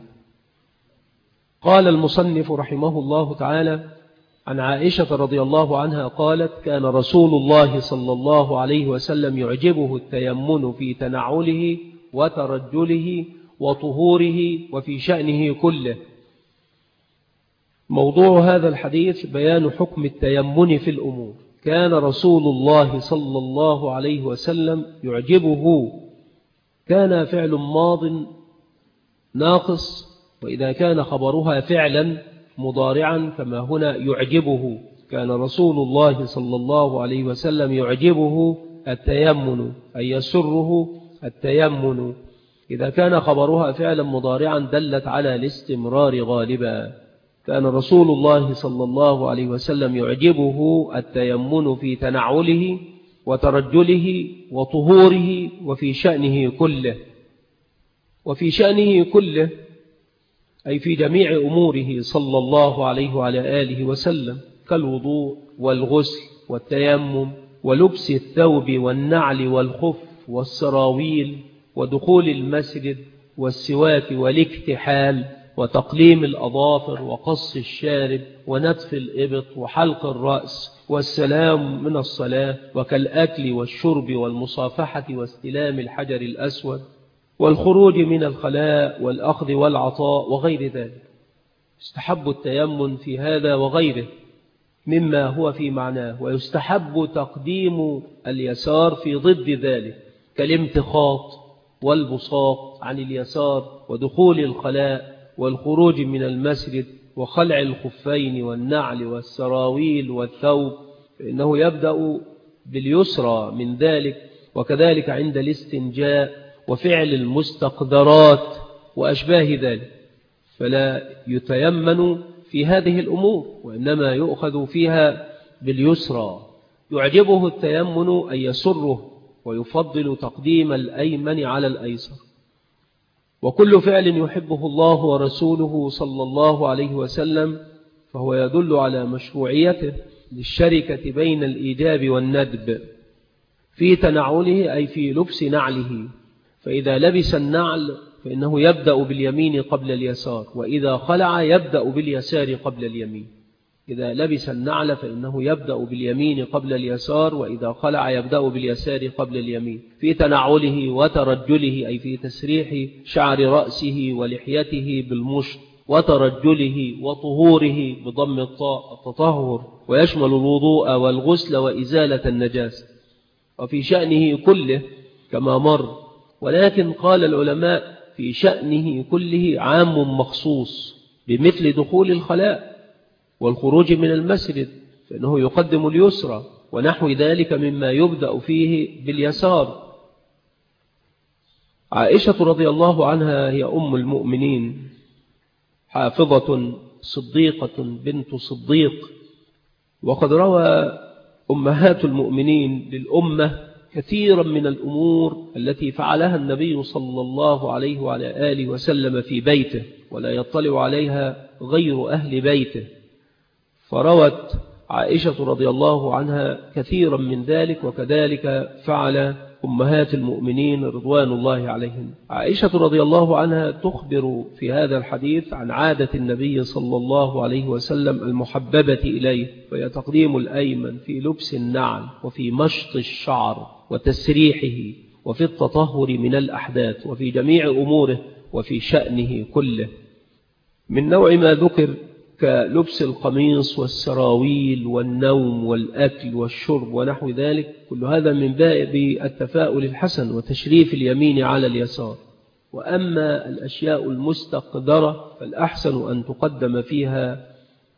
قال المصنف رحمه الله تعالى: عن عائشة رضي الله عنها قالت: كان رسول الله صلى الله عليه وسلم يعجبه التيمن في تنعله وترجله وطهوره وفي شأنه كله. موضوع هذا الحديث بيان حكم التيمن في الأمور. كان رسول الله صلى الله عليه وسلم يعجبه، كان فعل ماض ناقص، وإذا كان خبرها فعلا مضارعا كما هنا يعجبه. كان رسول الله صلى الله عليه وسلم يعجبه التيمن، أي يسره التيمن. إذا كان خبرها فعلا مضارعا دلت على الاستمرار غالبا. كان رسول الله صلى الله عليه وسلم يعجبه التيمن في تنعله وترجله وطهوره وفي شأنه كله. وفي شأنه كله أي في جميع أموره صلى الله عليه وعلى آله وسلم، كالوضوء والغسل والتيمم ولبس الثوب والنعل والخف والسراويل ودخول المسجد والسواك والاكتحال وتقليم الأظافر وقص الشارب ونتف الإبط وحلق الرأس والسلام من الصلاة، وكالأكل والشرب والمصافحة واستلام الحجر الأسود والخروج من الخلاء والأخذ والعطاء وغير ذلك. يستحب التيمن في هذا وغيره مما هو في معناه، ويستحب تقديم اليسار في ضد ذلك، كالامتخاط والبساط عن اليسار ودخول الخلاء والخروج من المسجد وخلع الخفين والنعل والسراويل والثوب، فإنه يبدأ باليسرى من ذلك، وكذلك عند الاستنجاء وفعل المستقدرات وأشباه ذلك، فلا يتيمن في هذه الأمور، وإنما يؤخذ فيها باليسرى. يعجبه التيمن أن يسره ويفضل تقديم الأيمن على الأيسر. وكل فعل يحبه الله ورسوله صلى الله عليه وسلم فهو يدل على مشروعيته للشركة بين الإيجاب والندب في تنعله، أي في لبس نعله. فإذا لبس النعل فإنه يبدأ باليمين قبل اليسار، وإذا خلع يبدأ باليسار قبل اليمين. إذا لبس النعل فإنه يبدأ باليمين قبل اليسار، وإذا خلع يبدأ باليسار قبل اليمين في تنعله وترجله، أي في تسريح شعر رأسه ولحيته بالمشط، وترجله وطهوره بضم الطاء التطهر، ويشمل الوضوء والغسل وإزالة النجاسة، وفي شأنه كله كما مر. ولكن قال العلماء في شأنه كله عام مخصوص، بمثل دخول الخلاء والخروج من المسجد فإنه يقدم اليسرى، ونحو ذلك مما يبدأ فيه باليسار. عائشة رضي الله عنها هي أم المؤمنين، حافظة صديقة بنت صديق، وقد روى أمهات المؤمنين للأمة كثيرا من الأمور التي فعلها النبي صلى الله عليه وعلى آله وسلم في بيته، ولا يطلع عليها غير أهل بيته. فروت عائشة رضي الله عنها كثيرا من ذلك، وكذلك فعل أمهات المؤمنين رضوان الله عليهم. عائشة رضي الله عنها تخبر في هذا الحديث عن عادة النبي صلى الله عليه وسلم المحببة إليه، وهي تقديم الأيمن في لبس النعل وفي مشط الشعر وتسريحه وفي التطهر من الأحداث وفي جميع أموره وفي شأنه كله، من نوع ما ذكر كلبس القميص والسراويل والنوم والأكل والشرب ونحو ذلك. كل هذا من باب التفاؤل الحسن وتشريف اليمين على اليسار. وأما الأشياء المستقدرة فالأحسن أن تقدم فيها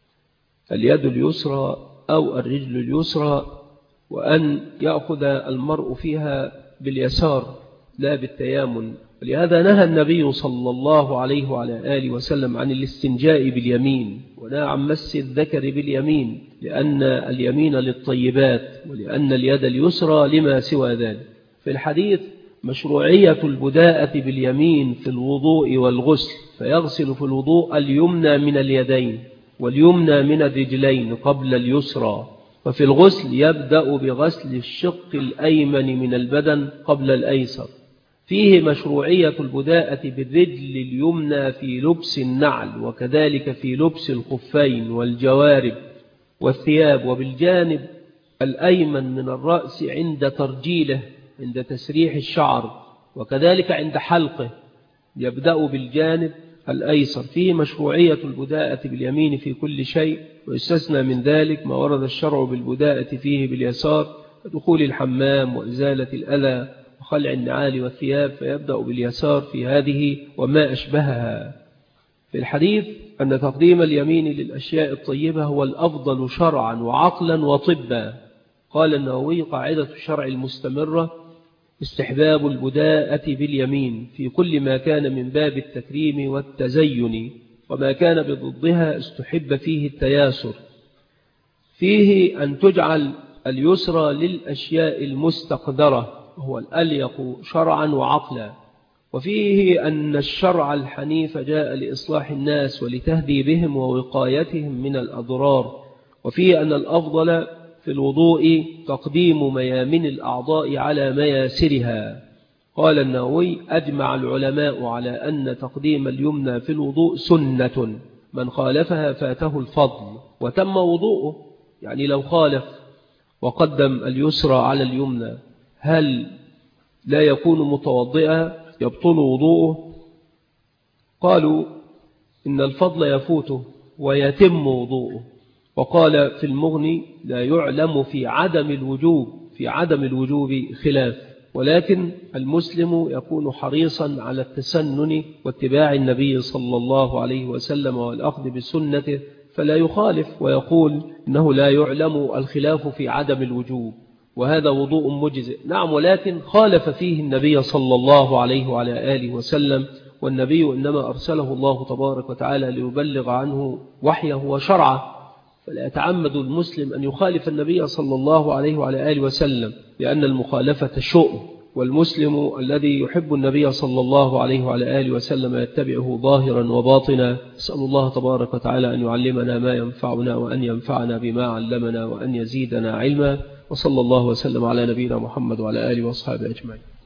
اليد اليسرى أو الرجل اليسرى، وأن يأخذ المرء فيها باليسار لا بالتيامن. ولهذا نهى النبي صلى الله عليه وعلى آله وسلم عن الاستنجاء باليمين، ونهى عن مس الذكر باليمين، لأن اليمين للطيبات، ولأن اليد اليسرى لما سوى ذلك. في الحديث مشروعية البداءة باليمين في الوضوء والغسل، فيغسل في الوضوء اليمنى من اليدين واليمنى من الرجلين قبل اليسرى، وفي الغسل يبدأ بغسل الشق الأيمن من البدن قبل الأيسر. فيه مشروعية البداءة بالرجل اليمنى في لبس النعل، وكذلك في لبس الخفين والجوارب والثياب، وبالجانب الأيمن من الرأس عند ترجيله عند تسريح الشعر، وكذلك عند حلقه يبدأ بالجانب الأيسر. فيه مشروعية البداءة باليمين في كل شيء، ويستثنى من ذلك ما ورد الشرع بالبداءة فيه باليسار، دخول الحمام وإزالة الأذى وخلع النعال والثياب، فيبدأ باليسار في هذه وما أشبهها. في الحديث أن تقديم اليمين للأشياء الطيبة هو الأفضل شرعا وعقلا وطبا. قال النووي: قاعدة الشرع المستمرة استحباب البداءة باليمين في كل ما كان من باب التكريم والتزين، وما كان بضدها استحب فيه التياسر. فيه أن تجعل اليسرى للأشياء المستقدرة، هو الأليق شرعا وعقلا. وفيه أن الشرع الحنيف جاء لإصلاح الناس ولتهذيبهم ووقايتهم من الأضرار. وفيه أن الأفضل في الوضوء تقديم ميامن الأعضاء على مياسرها. قال النووي: أجمع العلماء على أن تقديم اليمنى في الوضوء سنة، من خالفها فاته الفضل وتم وضوءه. يعني لو خالف وقدم اليسرى على اليمنى هل لا يكون متوضئا يبطل وضوءه؟ قالوا إن الفضل يفوته ويتم وضوءه. وقال في المغني: لا يعلم في عدم الوجوب خلاف، ولكن المسلم يكون حريصا على التسنن واتباع النبي صلى الله عليه وسلم والأخذ بسنته، فلا يخالف ويقول إنه لا يعلم الخلاف في عدم الوجوب. وهذا وضوء مجزئ. نعم، ولكن خالف فيه النبي صلى الله عليه وعلى آله وسلم، والنبي إنما أرسله الله تبارك وتعالى ليبلغ عنه وحيه وشرعه، فلا يتعمد المسلم أن يخالف النبي صلى الله عليه وعلى آله وسلم، لأن المخالفة شؤم، والمسلم الذي يحب النبي صلى الله عليه وعلى آله وسلم يتبعه ظاهرا وباطنا. أسأل الله تبارك وتعالى أن يعلمنا ما ينفعنا، وأن ينفعنا بما علمنا، وأن يزيدنا علما. وصلى الله وسلم على نبينا محمد وعلى آله وأصحابه أجمعين.